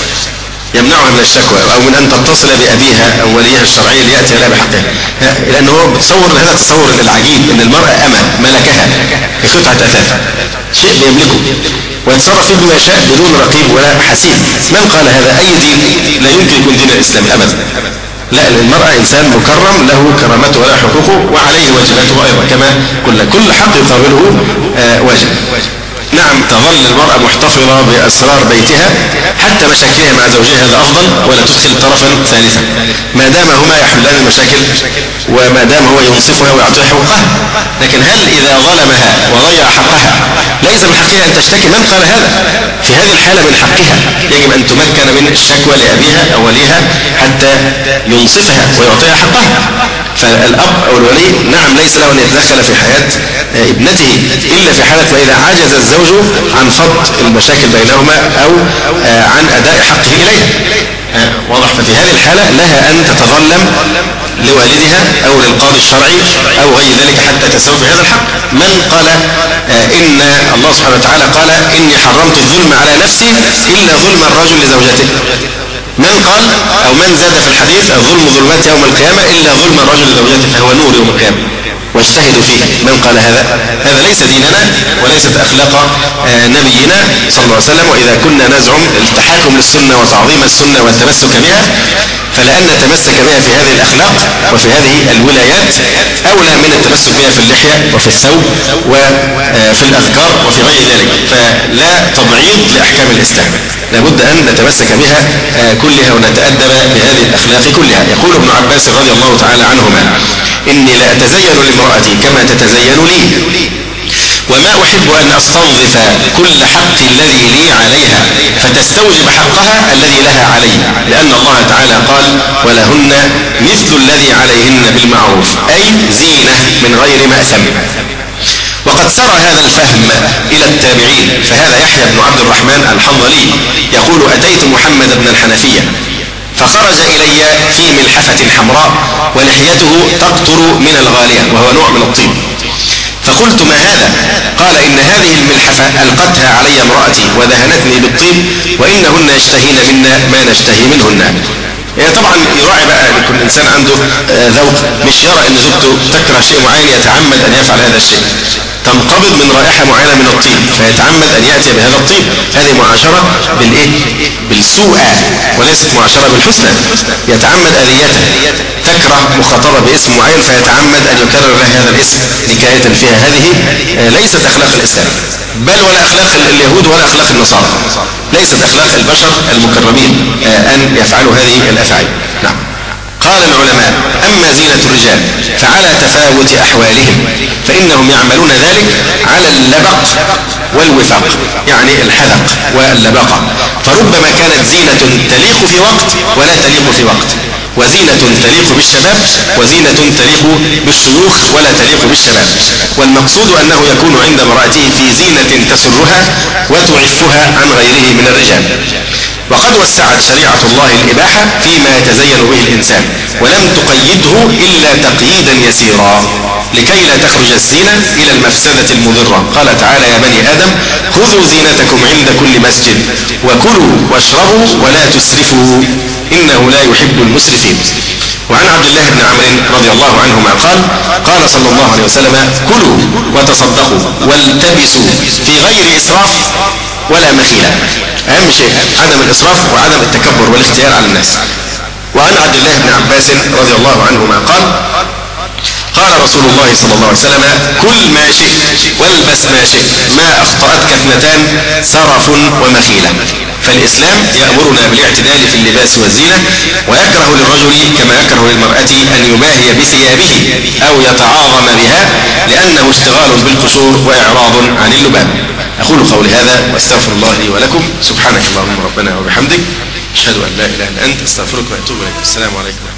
يمنعها من الشكوى أو من أن تتصل بأبيها أو وليها الشرعي ليأتي لها بحقها، لأنه هو بتصور هذا التصور العجيب أن المرأة أمة ملكها كقطعة أثاث، شيء بيملكه ويتصرف فيه بما شاء بدون رقيب ولا حسيب. من قال هذا؟ أي دين لا يمكن يكون دين الإسلام أبدا. لا، المرأة إنسان مكرم له كرامته ولا حقوقه وعليه واجباته أيضا، كما كل كل حق يقابله آه واجب. نعم، تظل المرأة محتفظة بأسرار بيتها حتى مشاكلها مع زوجها، هذا أفضل، ولا تدخل طرفا ثالثا ما دام هما يحلان المشاكل وما دام هو ينصفها ويعطيها حقوقها. لكن هل إذا ظلمها وضيع حقها ليس من حقها أن تشتكي؟ من قال هذا؟ في هذه الحالة من حقها يجب أن تمكن من الشكوى لأبيها أو وليها حتى ينصفها ويعطيها حقها. فالأب أو الولي نعم ليس له أن يتدخل في حياة ابنته إلا في حالة وإذا عجز الزوج عن فض المشاكل بينهما أو عن أداء حقه إليها. واضح؟ ففي هذه الحالة لها أن تتظلم لوالدها أو للقاضي الشرعي أو غير ذلك حتى تستوفي هذا الحق. من قال إن الله سبحانه وتعالى قال إني حرمت الظلم على نفسي إلا ظلم الرجل لزوجته؟ من قال أو من زاد في الحديث الظلم ظلمات يوم القيامة إلا ظلم الرجل لزوجته فهو نور يوم القيامة واجتهدوا فيه؟ من قال هذا؟ هذا ليس ديننا وليست أخلاق نبينا صلى الله عليه وسلم. وإذا كنا نزعم التحاكم للسنة وتعظيم السنة والتمسك بها، فلأن نتمسك بها في هذه الأخلاق وفي هذه الولايات أولى من التمسك بها في اللحية وفي الثوب وفي الأذكار وفي غير ذلك. فلا تبعيض لأحكام الإسلام، لابد أن نتمسك بها كلها ونتأدب بهذه الأخلاق كلها. يقول ابن عباس رضي الله تعالى عنهما: إني لا أتزين لامرأتي كما تتزين لي، وما أحب أن أستنظف كل حق الذي لي عليها فتستوجب حقها الذي لها علي، لأن الله تعالى قال: ولهن مثل الذي عليهن بالمعروف، أي زينة من غير مأثم. وقد سرى هذا الفهم إلى التابعين، فهذا يحيى بن عبد الرحمن الحنظلي يقول: أتيت محمد بن الحنفية فخرج إلي في ملحفة حمراء ولحيته تقطر من الغالية وهو نوع من الطيب. فقلت ما هذا؟ قال إن هذه الملحفة ألقتها علي امرأتي ودهنتني بالطيب وإنهن يشتهين منا ما نشتهي منهن. يعني طبعا يراعي بقى ان كل انسان عنده ذوق، مش يرى ان زوجته تكره شيء معين يتعمد ان يفعل هذا الشيء. تنقبض من رائحه معينه من الطيب فيتعمد ان ياتي بهذا الطيب. هذه معاشره بالايه؟ بالسوء وليست معاشره بالحسنى. يتعمد اذيته، تكره مخاطبه باسم معين فيتعمد ان يكرر لها هذا الاسم نكايه فيها. هذه ليست اخلاق الاسلام، بل ولا اخلاق اليهود ولا اخلاق النصارى. ليست اخلاق البشر المكرمين ان يفعلوا هذه الافعال. نعم. قال العلماء: أما زينة الرجال فعلى تفاوت أحوالهم، فإنهم يعملون ذلك على اللبق والوفاق، يعني الحذق واللبقة. فربما كانت زينة تليق في وقت ولا تليق في وقت، وزينة تليق بالشباب وزينة تليق بالشيوخ ولا تليق بالشباب. والمقصود أنه يكون عند امرأته في زينة تسرها وتعفها عن غيره من الرجال. وقد وسعت شريعة الله الإباحة فيما يتزين به الإنسان، ولم تقيده إلا تقييدا يسيرا لكي لا تخرج الزينة إلى المفسدة المضرة. قال تعالى: يا بني آدم خذوا زينتكم عند كل مسجد وكلوا واشربوا ولا تسرفوا إنه لا يحب المسرفين. وعن عبد الله بن عمرو رضي الله عنهما قال: قال صلى الله عليه وسلم: كلوا وتصدقوا والتبسوا في غير إسراف ولا مخيلة. أهم شيء عدم الإسراف وعدم التكبر والاختيار على الناس. وعن عبد الله بن عباس رضي الله عنهما قال: قال رسول الله صلى الله عليه وسلم: كل ما شئت والبس ما شئت ما أخطأتك اثنتان سرف ومخيلة. فالإسلام يأمرنا بالاعتدال في اللباس والزينة، ويكره للرجل كما يكره للمرأة أن يباهي بثيابه أو يتعاظم بها، لأنه اشتغال بالقشور وإعراض عن اللباب. أقول قولي هذا واستغفر الله لي ولكم. سبحانك اللهم ربنا وبحمدك، أشهد أن لا إله إلا أنت، استغفرك وأتوب إليك. السلام عليكم.